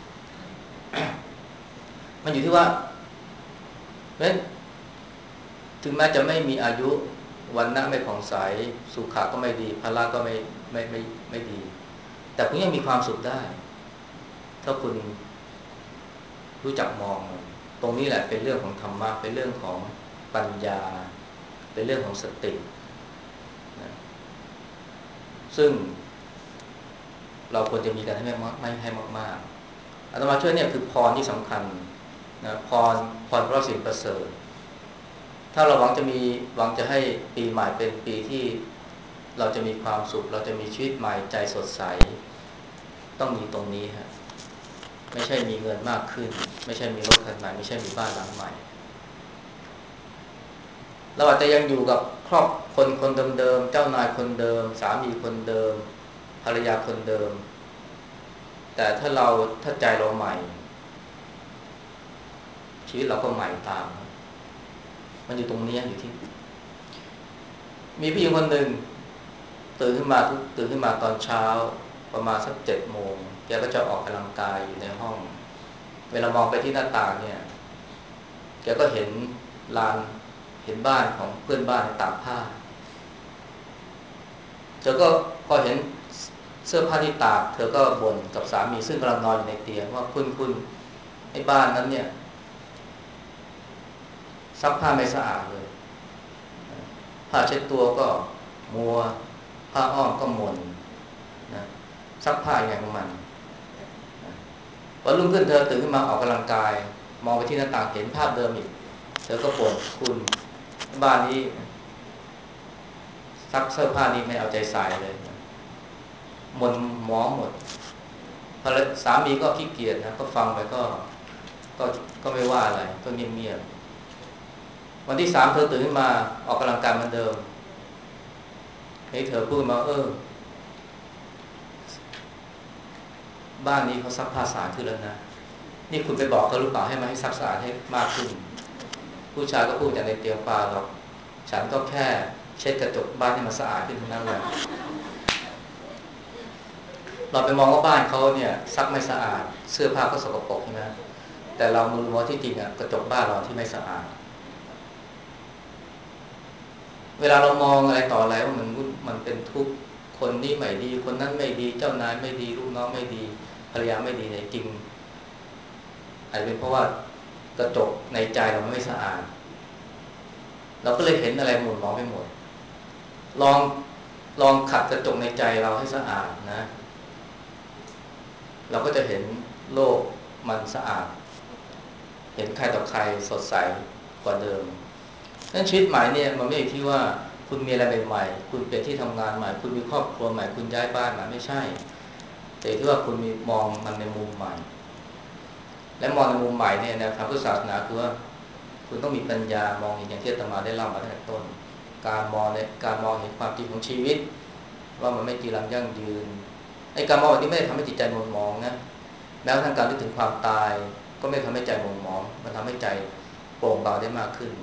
มันอยู่ที่ว่าเพราะฉะนั้นถึงแม้จะไม่มีอายุวรรณะไม่ผ่องใสสุขะก็ไม่ดีพละก็ไม่ดีแต่คุณยังมีความสุขได้ถ้าคุณรู้จักมองตรงนี้แหละเป็นเรื่องของธรรมะเป็นเรื่องของปัญญาเป็นเรื่องของสตินะซึ่งเราควรจะมีกันให้ไม่ให้มากๆอาตมาช่วยเนี่ยคือพรที่สำคัญนะพรเพราะสิ่งประเสริฐถ้าเราหวังจะให้ปีใหม่เป็นปีที่เราจะมีความสุขเราจะมีชีวิตใหม่ใจสดใสต้องมีตรงนี้ฮะไม่ใช่มีเงินมากขึ้นไม่ใช่มีรถคันใหม่ไม่ใช่มีบ้านหลังใหม่เราอาจจะยังอยู่กับครอบคนเดิมๆเจ้านายคนเดิมสามีคนเดิมภรรยาคนเดิมแต่ถ้าใจเราใหม่ชีวิตเราก็ใหม่ตามมันอยู่ตรงนี้อยู่ที่มีผู้หญิงคนหนึ่งตื่นขึ้นมาตอนเช้าประมาณสัก7 โมงแกก็จะออกกำลังกายอยู่ในห้องเวลามองไปที่หน้าต่างเนี่ยแกก็เห็นลานเห็นบ้านของเพื่อนบ้านตากผ้าเธอก็พอเห็นเสื้อผ้าที่ตากเธอก็บ่นกับสามีซึ่งกำลังนอนอยู่ในเตียงว่าคุณไอ้บ้านนั้นเนี่ยซักผ้าไม่สะอาดเลยผ้าเช็ดตัวก็มัวผ้าอ้อมก็หม่นนะซักผ้าอย่างไรของมันวันรุ่งขึ้นเธอตื่นขึ้นมาออกกำลังกายมองไปที่หน้าต่างเห็นภาพเดิมอีกเธอก็บ่นคุณบ้านนี้ซักเสื้อผ้านี้ไม่เอาใจใส่เลยหม่นหมองหมดพอสามีก็ขี้เกียจนะก็ฟังไปก็ไม่ว่าอะไรก็เงียบๆวันที่3เธอตื่นขึ้นมาออกกำลังกายเหมือนเดิมให้เธอพูดมาบ้านนี้เขาซักผ้าสะอาดขึ้นแล้วนะนี่คุณไปบอกเขาหรือเปล่าให้มาให้ซักสะอาดให้มากขึ้นผู้ชายก็พูดจากในเตียงฟ้าหรอกฉันก็แค่เช็ดกระจกบ้านให้มันสะอาดขึ้นเท่านั้นแหละเราไปมองว่าบ้านเขาเนี่ยซักไม่สะอาดเสื้อผ้าก็สกปรกใช่ไหมแต่เราไม่รู้ว่าที่จริงกระจกบ้านเราที่ไม่สะอาดเวลาเรามองอะไรต่ออะไรว่ามันเป็นทุกข์คนนี้ไม่ดีคนนั้นไม่ดีเจ้านายไม่ดีลูกน้องไม่ดีภรรยาไม่ดีในจริงอาจจะเป็นเพราะว่ากระจกในใจเราไม่สะอาดเราก็เลยเห็นอะไรหมุนมองไปหมดลองขัดกระจกในใจเราให้สะอาดนะเราก็จะเห็นโลกมันสะอาดเห็นใครต่อใครสดใสกว่าเดิมนั้นชีวิตใหม่เนี่ยมันไม่ได้ที่ว่าคุณมีอะไรใหม่ๆคุณเป็นที่ทำงานใหม่คุณมีครอบครัวใหม่คุณย้ายบ้านใหม่ไม่ใช่แต่ที่ว่าคุณมีมองมันในมุมใหม่และมองในมุมใหม่เนี่ยแนวทางพุทธศาสนาคือว่าคุณต้องมีปัญญามองเห็นอย่างที่อาตมาได้เล่ามาตั้งแต่ต้นการมองเห็นความจริงของชีวิตว่ามันไม่จีรังยั่งยืนไอ้การมองแบบนี้ไม่ได้ทำให้จิตใจมัวหมองนะแม้กระทั่งการนึกถึงความตายก็ไม่ทำให้ใจมัวหมองมันทำให้ใจโปร่งเบาได้มากขึ้น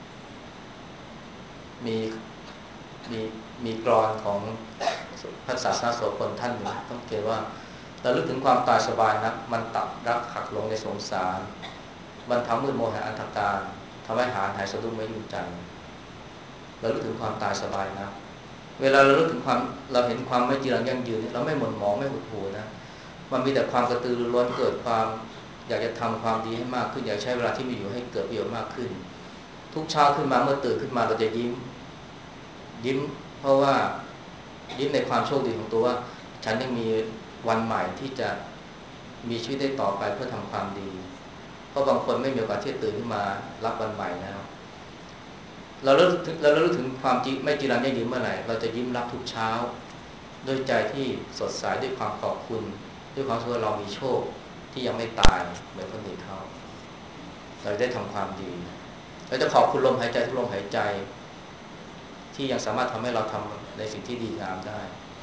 มีมีมีกรอนของพระศาสนาโสพลท่านหนึ่งต้องเขียนว่าเราลึกถึงความตายสบายนักมันตัดรักหักหลงในสงสารมันทำมืดโมหะอันธการทำให้หายสะดุ้งไม่ยุ่งใจเราลึกถึงความตายสบายนะเวลาเราลึกถึงความเราเห็นความไม่จีรังยั่งยืนเราไม่หม่นหมองไม่หดหู่นะมันมีแต่ความกระตือรือร้นเกิดความอยากจะทำความดีให้มากขึ้นอยากใช้เวลาที่มีอยู่ให้เกิดประโยชน์มากขึ้นทุกเช้าขึ้นมาเมื่อตื่นขึ้นมาเราจะยิ้มเพราะว่ายิ้มในความโชคดีของตัวว่าฉันยังมีวันใหม่ที่จะมีชีวิตได้ต่อไปเพื่อทำความดีเพราะบางคนไม่มีโอกาสที่จะตื่นขึ้นมารับวันใหม่แล้วเราเลิกถึงความไม่จีรังยั่งยืนเมื่อไหร่เราจะยิ้มรับทุกเช้าด้วยใจที่สดใสด้วยความขอบคุณด้วยความที่เรามีโชคที่ยังไม่ตายเหมือนคนอื่นเขาเราได้ทำความดีเราจะขอบคุณลมหายใจทุกลมหายใจที่ยังสามารถทำให้เราทำในสิ่งที่ดีงามได้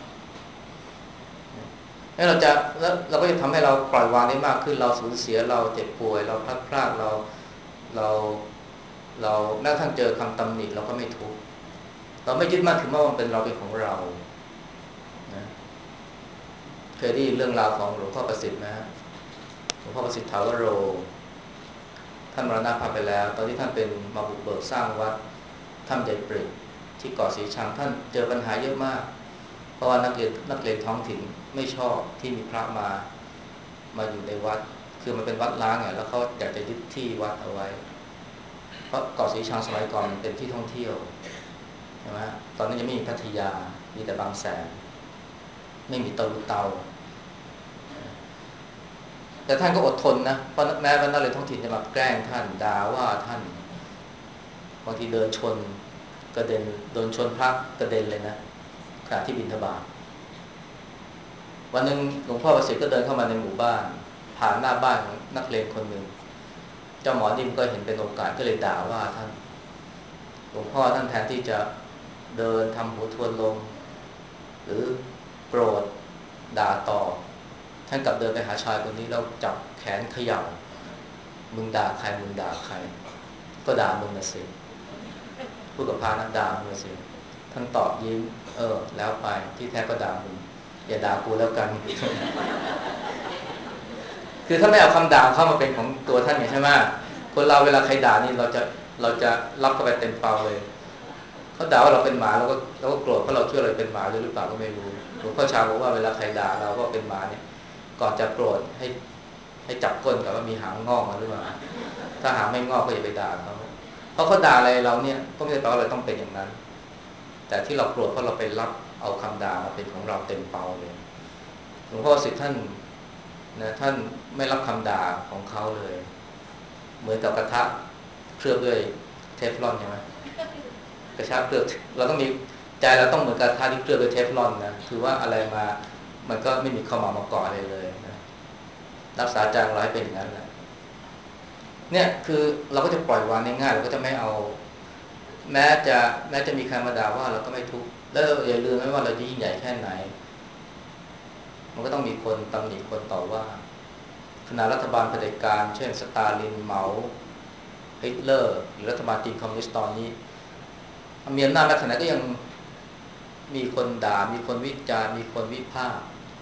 แล้วเราก็จะทำให้เราปล่อยวางได้มากขึ้นเราสูญเสียเราเจ็บป่วยเราพลัดพรากเราแม้กระทั่งเจอคำตำหนิเราก็ไม่ทุกข์เราไม่ยึดมั่นถือมั่นว่ามันเป็นเราเป็นของเรานะเคยได้ยินเรื่องราวของหลวงพ่อประสิทธิ์ไหมฮะหลวงพ่อประสิทธิ์ถาวโรท่านมรณภาพไปแล้วตอนที่ท่านเป็นมาบุกเบิกสร้างวัดถ้ำใหญ่ปริกที่เกาะสีชังท่านเจอปัญหาเยอะมากเพราะว่านักเรียนท้องถิ่นไม่ชอบที่มีพระมาอยู่ในวัดคือมันเป็นวัดล้างไงแล้วเขาอยากจะยึดที่วัดเอาไว้เพราะเกาะสีชังสมัยก่อนมันเป็นที่ท่องเที่ยวใช่ไหมตอนนั้นยังไม่มีพัทยามีแต่บางแสนไม่มีเตาเตาแต่ท่านก็อดทนนะเพราะแม้ว่านักเรียนท้องถิ่นจะมาแกล้งท่านด่าว่าท่านบางทีเดินชนกระเด็นโดนชนพระกระเด็นเลยนะขณะที่บิณฑบาตวันหนึ่งหลวงพ่อประสิทธิ์ก็เดินเข้ามาในหมู่บ้านผ่านหน้าบ้านของนักเลงคนหนึ่งเจ้าหมอนิ่มก็เห็นเป็นโอกาสก็เลยด่าว่าท่านหลวงพ่อท่านแทนที่จะเดินทำหัวทวนลมหรือโกรธด่าต่อท่านกลับเดินไปหาชายคนนี้แล้วจับแขนเขย่ามึงด่าใครมึงด่าใครก็ด่ามึงนะสิพูดกับพระนั้นด่ามึงนะสิท่านตอบยิ้มแล้วไปที่แท้ก็ด่ามึงอย่าด่ากูแล้วกันคือถ้าไม่เอาคำด่าเข้ามาเป็นของตัวท่านเนี่ยใช่ไหมคนเราเวลาใครด่านี่เราจะรับเข้าไปเต็มเปล่าเลยเขาด่าว่าเราเป็นหมาเราก็โกรธเพราะเราเชื่อเราเป็นหมาหรือเปล่าก็ไม่รู้หลวงพ่อชาบอกว่าเวลาใครด่าเราว่าเป็นหมาเนี่ยก่อนจะโกรธให้จับก้นกับว่ามีหางงอกมาหรือเปล่าถ้าหางไม่งอกก็อย่าไปด่าเขาเพราะเขาด่าอะไรเราเนี่ยก็ไม่ได้แปลว่าเราต้องเป็นอย่างนั้นแต่ที่เราโกรธเพราะเราไปรับเอาคำด่ามาเป็นของเราเต็มเปล่าเลยหลวงพ่อสิทธิ์ท่านนะท่านไม่รับคำด่าของเขาเลยเหมือนกับกระทะเคลือบด้วยเทฟลอนใช่ไหมกระทะเคลือบเราต้องมีใจเราต้องเหมือนกระทะที่เคลือบด้วยเทฟลอนนะคือว่าอะไรมามันก็ไม่มีเข้ามาเกาะอะไรเลยนะรักษาใจเราให้เป็นอย่างนั้นแหละเนี่ยคือเราก็จะปล่อยวางง่ายๆเราก็จะไม่เอาแม้จะมีใครมาด่าว่าเราก็ไม่ทุกข์แล้วอย่าลืมไม่ว่าเราจะยิ่งใหญ่แค่ไหนมันก็ต้องมีคนตำหนิคนต่อว่าขณะรัฐบาลเผด็จการเช่นสตาลินเหมาฮิตเลอร์หรือรัฐบาลจีนคอมมิวนิสต์ตอนนี้มีอำนาจมากขนาดก็ยังมีคนด่ามีคนวิจารณ์มีคนวิพากษ์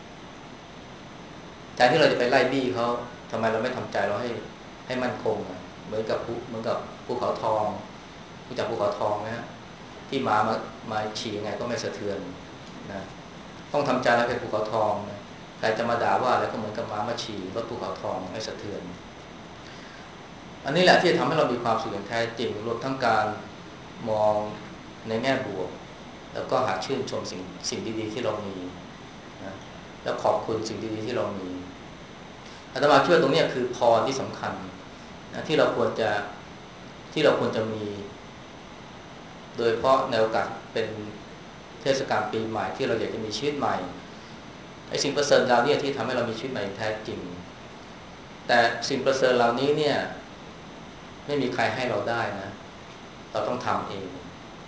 แทนที่เราจะไปไล่บี้เขาทำไมเราไม่ทำใจเราให้มั่นคงเหมือนกับภูเขาทองรู้จักภูเขาทองไหมฮะที่มาฉี่ยังไงก็ไม่สะเทือนนะต้องทำใจแล้วเป็นภูเขาทองนะใครจะมาด่าว่าอะไรก็เหมือนกับม้ามาฉี่รถภูเขาทองไม่สะเทือนอันนี้แหละที่จะทำให้เรามีความสุขอย่างแท้จริงรวมทั้งการมองในแง่บวกแล้วก็หาชื่นชมสิ่งดีๆที่เรามีนะแล้วขอบคุณสิ่งดีๆที่เรามีอาตมาเชื่อตรงนี้คือพรที่สำคัญนะที่เราควรจะมีโดยเฉพาะในโอกาสเป็นเทศกาลปีใหม่ที่เราอยากจะมีชีวิตใหม่ไอ้สิ่งประเสริฐเหล่านี้ที่ทำให้เรามีชีวิตใหม่แท้จริงแต่สิ่งประเสริฐเหล่านี้เนี่ยไม่มีใครให้เราได้นะเราต้องทำเอง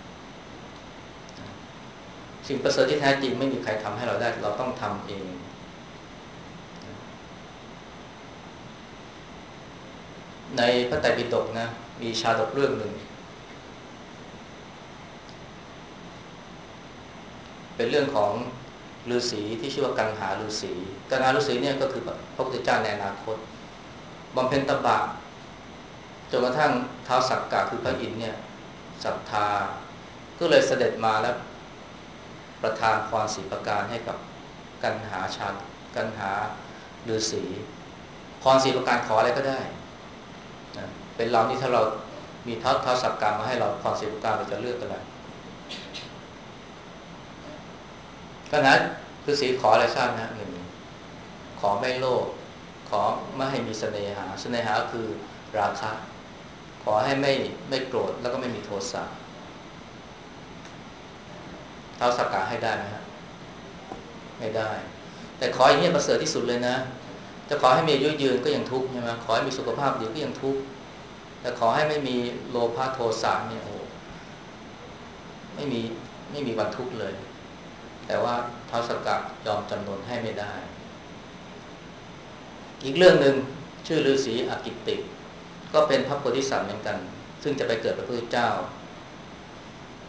สิ่งประเสริฐที่แท้จริงไม่มีใครทำให้เราได้เราต้องทำเองในพระไตรปิฎกนะมีชาดกเรื่องหนึ่งเป็นเรื่องของฤาษีที่ชื่อว่ากังหาฤาษีเนี่ยก็คือพระพุทธเจ้าในอนาคตบำเพ็ญตบะจนกระทั่งท้าวสักกะคือพระอินทร์เนี่ยศรัทธาก็เลยเสด็จมาแล้วประทานพร4ประการให้กับกันหาฤาษีพร4ประการขออะไรก็ได้นะเป็นเรานี่ถ้าเรามีท้าวสักกะมาให้เราพร4ประการเราจะเลือกอะไรกันหาฤาษีขออะไรทราบนะหนึ่งขอไม่โลภขอไม่ให้มีเสน่หาคือราคะขอให้ไม่โกรธแล้วก็ไม่มีโทสะท้าวสักกะให้ได้ไหมฮะไม่ได้แต่ขออย่างนี้ประเสริฐที่สุดเลยนะจะขอให้มีอายุยืนก็ยังทุกข์ใช่ไหมขอให้มีสุขภาพดีก็ยังทุกข์แต่ขอให้ไม่มีโลภะโทสะเนี่ยโอ้ไม่มีวันทุกข์เลยแต่ว่าท้าวสักกะยอมจำนนให้ไม่ได้อีกเรื่องหนึ่งชื่อฤาษีอกิตติก็เป็นพระโพธิสัตว์เหมือนกันซึ่งจะไปเกิดเป็นพระพุทธเจ้า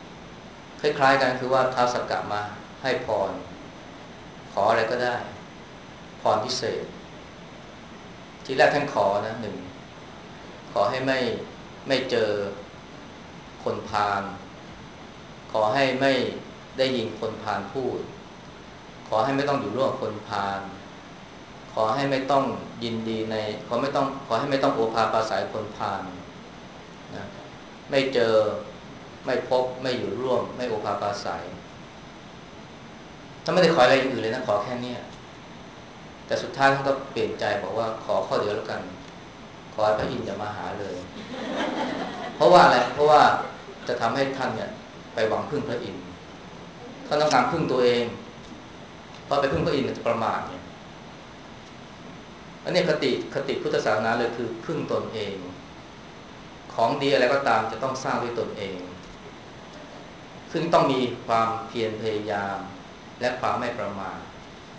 คล้ายๆกันคือว่าท้าวสักกะมาให้พรขออะไรก็ได้พรพิเศษทีแรกท่านขอนะหนึ่งขอให้ไม่เจอคนพาลขอให้ไม่ได้ยินคนพาลพูดขอให้ไม่ต้องอยู่ร่วมคนพาลขอให้ไม่ต้องยินดีในขอให้ไม่ต้องโอภาปราศัยคนพาลนะไม่เจอไม่พบไม่อยู่ร่วมไม่โอภาปราศัยถ้าไม่ได้ขออะไรอย่างอื่นเลยนะขอแค่นี้แต่สุดท้ายท่านก็เปลี่ยนใจบอกว่าขอข้อเดียวแล้วกันขอให้พระอินทร์อย่ามาหาเลยเพราะว่าอะไรเพราะว่าจะทำให้ท่านเนี่ยไปหวังพึ่งพระอินทร์ท่านต้องการพึ่งตัวเองเพราะไปพึ่งพระอินทร์จะประมาทเนี่ยอันนี้คติพุทธศาสนาเลยคือพึ่งตนเองของดีอะไรก็ตามจะต้องสร้างด้วยตนเองซึ่งต้องมีความเพียรพยายามและความไม่ประมาท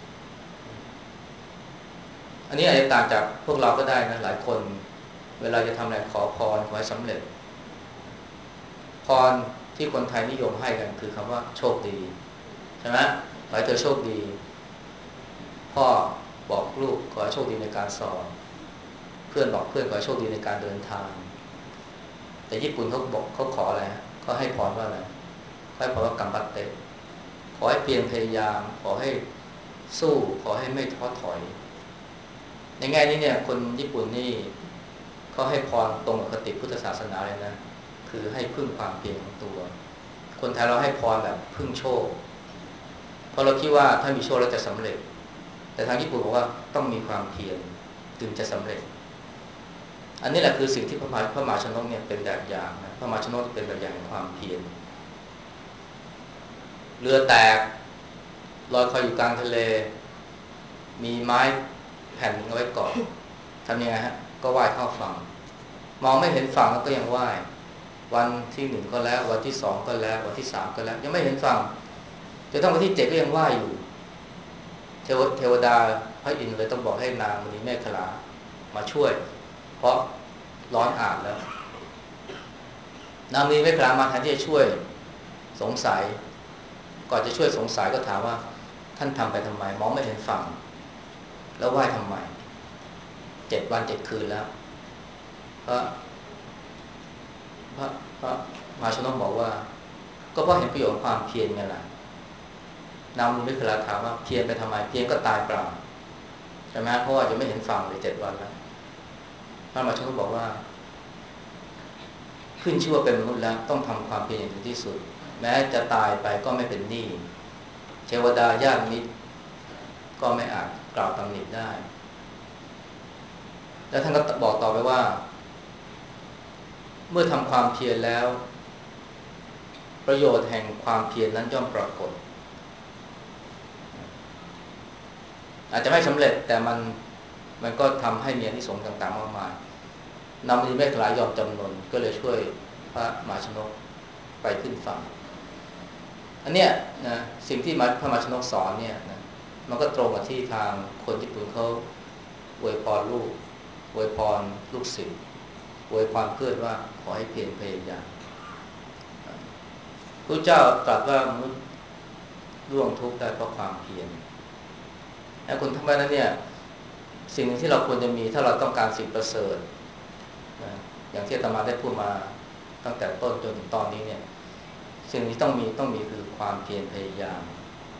อันนี้อาจจะต่างจากพวกเราก็ได้นะหลายคนเวลาจะทำอะไรขอพรขอให้สำเร็จพรที่คนไทยนิยมให้กันคือคำว่าโชคดีใช่ไหมขอให้เธอโชคดีพ่อบอกลูกขอให้โชคดีในการสอบเพื่อนบอกเพื่อนขอให้โชคดีในการเดินทางแต่ญี่ปุ่นเขาบอกเขาขออะไรเขาให้พรว่าอะไรให้พรว่ากัมบัตเตขอให้เพียรพยายามขอให้สู้ขอให้ไม่ท้อถอยในแง่นี้เนี่ยคนญี่ปุ่นนี่เขาให้พรตรงกับคติพุทธศาสนาเลยนะคือให้พึ่งความเพียรของตัวคนไทยเราให้พรแบบพึ่งโชคเพราะเราคิดว่าถ้ามีโชคแล้วจะสำเร็จแต่ทางญี่ปุ่นบอกว่าต้องมีความเพียรถึงจะสำเร็จอันนี้แหละคือสิ่งที่พระมหาชนกเนี่ยเป็นแบบอย่างนะพระมหาชนกเป็นแบบอย่างของความเพียรเรือแตกลอยคอยอยู่กลางทะเลมีไม้แผ่นนึงเอาไว้เกาะทำยังไงฮะก็ว่ายเข้าฝั่งมองไม่เห็นฝั่งแล้วก็ยังว่ายวันที่หนึ่งก็แล้ววันที่สองก็แล้ววันที่สามก็แล้วยังไม่เห็นฝั่งจนทั้งวันที่เจ็ดก็ยังว่ายอยู่เทวดาพระอินทร์เลยต้องบอกให้นางมณีเมขลามาช่วยเพราะร้อนอาบแล้วนางมณีเมขลามาแทนที่จะช่วยสงสัยก่อนจะช่วยสงสัยก็ถามว่าท่านทำไปทำไมมองไม่เห็นฝั่งแล้วว่ายทำไม7 วัน 7 คืนแล้วพระพระมหาชนกบอกว่าก็เพราะเห็นประโยชน์ของความเพียรไงล่ะนางมณีเมขลาถามว่าเพียรไปทำไมเพียรก็ตายเปล่าใช่ไหมเพราะว่าจะไม่เห็นฝั่งเลย7 วันแล้วพระมหาชนกบอกว่าขึ้นชื่อว่าเป็นมนุษย์แล้วต้องทำความเพียรอย่างถึงที่สุดแม้จะตายไปก็ไม่เป็นหนี้เทวดาญาติมิตรก็ไม่อาจกล่าวตำหนิได้แล้วท่านก็บอกต่อไปว่าเมื่อทำความเพียรแล้วประโยชน์แห่งความเพียรนั้นย่อมปรากฏอาจจะไม่สำเร็จแต่มันก็ทำให้มีอานิสงส์ต่างๆมากมายนำมีเมฆหลายยอมจำนนก็เลยช่วยพระมหาชนกไปขึ้นฝั่งอันเนี้ยนะสิ่งที่พระมหาชนกสอนเนี่ยนะมันก็ตรงกับที่ทางคนญี่ปุ่นเขาอวยพรลูกศิษย์อวยพรเพื่อนว่าขอให้เพียรพยายามพระเจ้าตรัสว่ามนุษย์ล่วงทุกข์ได้เพราะความเพียรแล้วคุณทำไมนั้นเนี่ยสิ่งที่เราควรจะมีถ้าเราต้องการสิ่งประเสริฐนะอย่างที่อาตมาได้พูดมาตั้งแต่ต้นจนถึงตอนนี้เนี่ยสิ่งที่ต้องมีคือความเพียรพยายาม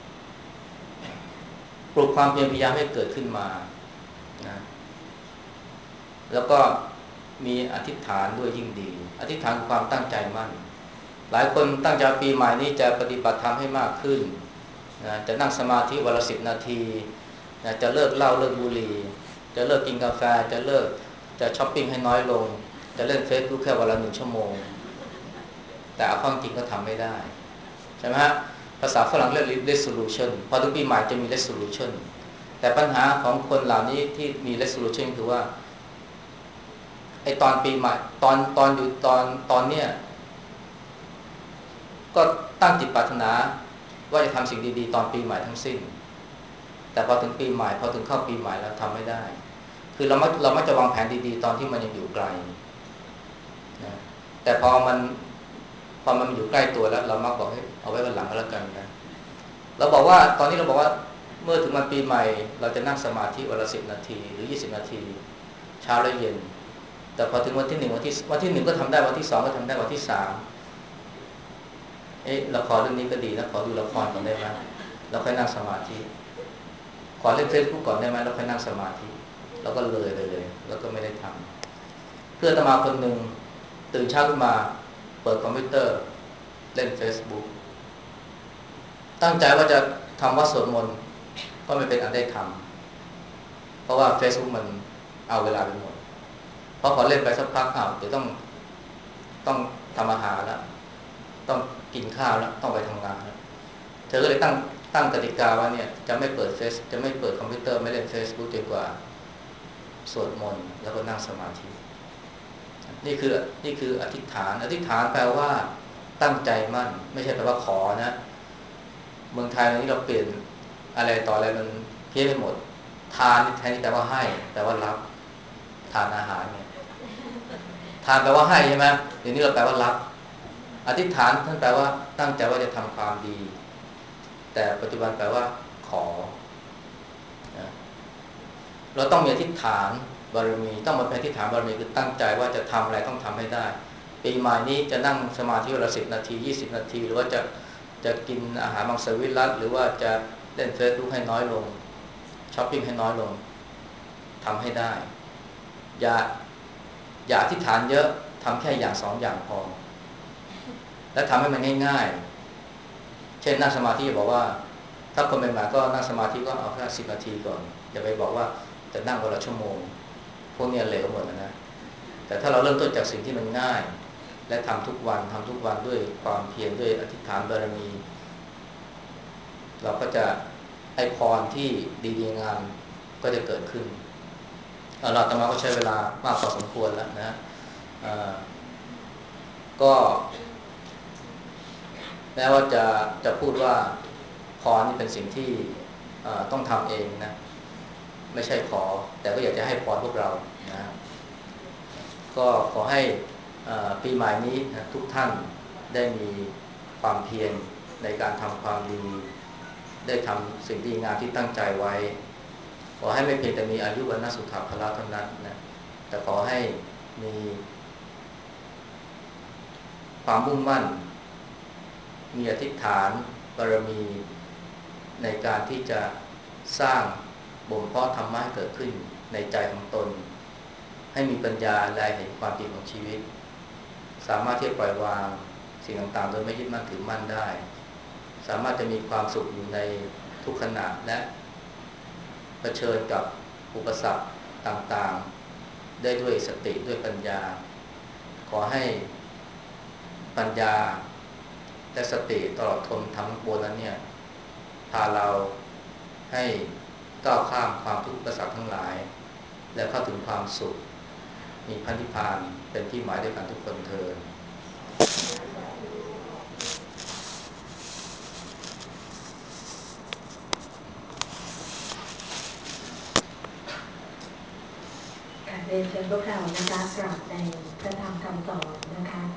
ปลุกความเพียรพยายามให้เกิดขึ้นมานะแล้วก็มีอธิษฐานด้วยยิ่งดีอธิษฐานความตั้งใจมั่นหลายคนตั้งใจปีใหม่นี้จะปฏิบัติธรรมให้มากขึ้นนะจะนั่งสมาธิวันละ10 นาทีนะจะเลิกเหล้าเลิกบุหรี่จะเลิกกินกาแฟจะช้อปปิ้งให้น้อยลงจะเล่น Facebook แค่วันละ1 ชั่วโมงแต่เอาความจริงก็ทำไม่ได้ใช่ไหมฮะภาษาฝรั่งเรียก resolution พอถึงปีใหม่จะมี resolution แต่ปัญหาของคนเหล่านี้ที่มี resolution คือว่าไอตอนปีใหม่ตอนเนี้ยก็ตั้งจิตปรารถนาว่าจะทำสิ่งดีๆตอนปีใหม่ทั้งสิ้นแต่พอถึงปีใหม่พอถึงเข้าปีใหม่แล้วทำไม่ได้คือเรามักจะวางแผนดีๆตอนที่มันยังอยู่ไกลนะแต่พอมันอยู่ใกล้ตัวแล้วเรามักบอกให้เอาไว้วันหลังก็แล้วกันนะเราบอกว่าตอนนี้เราบอกว่าเมื่อถึงวันปีใหม่เราจะนั่งสมาธิวันละ10 นาทีหรือ20 นาทีเช้าและเย็นแต่พอถึงวันที่1วันที่ 1ก็ทำได้วันที่2ก็ทำได้วันที่3ละครเรื่องนี้ก็ดีนะขอดูละครก่อนได้ไหมแล้วค่อยนั่งสมาธิขอเล่นเฟซบุ๊กก่อนได้ไหมแล้วค่อยนั่งสมาธิแล้วก็เลยแล้วก็ไม่ได้ทำเพื่อนอาตมาคนหนึ่งตื่นเช้าขึ้นมาเปิดคอมพิวเตอร์เล่น Facebook ตั้งใจว่าจะทำวัดสวดมนต์ก็ไม่เป็นอันได้ทำเพราะว่า Facebook มันเอาเวลาไปหมดเพราะพอเล่นไปสักพักเดี๋ยวต้องทำอาหารแล้วต้องกินข้าวแล้วต้องไปทำงานแล้วเธอก็เลยตั้งกติกาว่าเนี่ยจะไม่เปิดคอมพิวเตอร์ไม่เล่น Facebook จนกว่าสวดมนต์แล้วก็นั่งสมาธินี่คืออธิษฐานแปลว่าตั้งใจมั่นไม่ใช่แปลว่าขอนะเมืองไทยตอนนี้เราเปลี่ยนอะไรต่ออะไรมันเพี้ยนไปหมดทานแทนที่แปลว่าให้แปลว่ารับทานอาหารเนี่ยทานแปลว่าให้ใช่ไหมเดี๋ยวนี้เราแปลว่ารับอธิษฐานท่านแปลว่าตั้งใจว่าจะทำความดีแต่ปัจจุบันแปลว่าขอนะเราต้องมีอธิษฐานบารมีต้องมาเป็นอธิษฐานบารมีคือตั้งใจว่าจะทำอะไรต้องทำให้ได้ปีใหม่นี้จะนั่งสมาธิวันละ10 นาที20 นาทีหรือว่าจะกินอาหารมังสวิรัติหรือว่าจะเล่นเฟซบุ๊กให้น้อยลงช้อปปิ้งให้น้อยลงทำให้ได้อย่าอธิษฐานเยอะทำแค่อย่าง2อย่างพอและทำให้มันง่ายๆเช่นนั่งสมาธิบอกว่าถ้าคนใหม่ๆก็นั่งสมาธิก็เอาแค่10 นาทีก่อนอย่าไปบอกว่าจะนั่งวันละชั่วโมงพวกนี้เหลวหมดนะแต่ถ้าเราเริ่มต้นจากสิ่งที่มันง่ายและทำทุกวันด้วยความเพียรด้วยอธิษฐานบารมีเราก็จะไอพรที่ดีๆงามก็จะเกิดขึ้นเราต่อมาก็ใช้เวลามากพอสมควรแล้วนะก็แม้ว่าจะพูดว่าพรนี่เป็นสิ่งที่ต้องทำเองนะไม่ใช่ขอแต่ก็อยากจะให้พรพวกเรานะก็ขอให้ปีใหม่นี้นะทุกท่านได้มีความเพียรในการทำความดีได้ทำสิ่งดีงามที่ตั้งใจไว้ขอให้ไม่เพียงแต่มีอายุวันนสุขภาละเท่านั้นนะแต่ขอให้มีความมุ่งมั่นมีอธิษฐานบารมีในการที่จะสร้างบ่มเพาะธรรมะให้เกิดขึ้นในใจของตนให้มีปัญญาและเห็นความจริงของชีวิตสามารถที่จะปล่อยวางสิ่งต่างๆโดยไม่ยึดมั่นถือมั่นได้สามารถจะมีความสุขอยู่ในทุกขณะและเผชิญกับอุปสรรคต่างๆได้ด้วยสติด้วยปัญญาขอให้ปัญญาและสติตลอดทนทั้งปวงนั้นเนี่ยพาเราให้ก้าวข้ามความทุกข์อุปสรรคทั้งหลายและเข้าถึงความสุขมีพระนิพพานเป็นที่หมายด้วยกันทุกคนเทอญเรียนเชิญพวกเรานะคะกราบในพระธรรมคำสอนนะคะ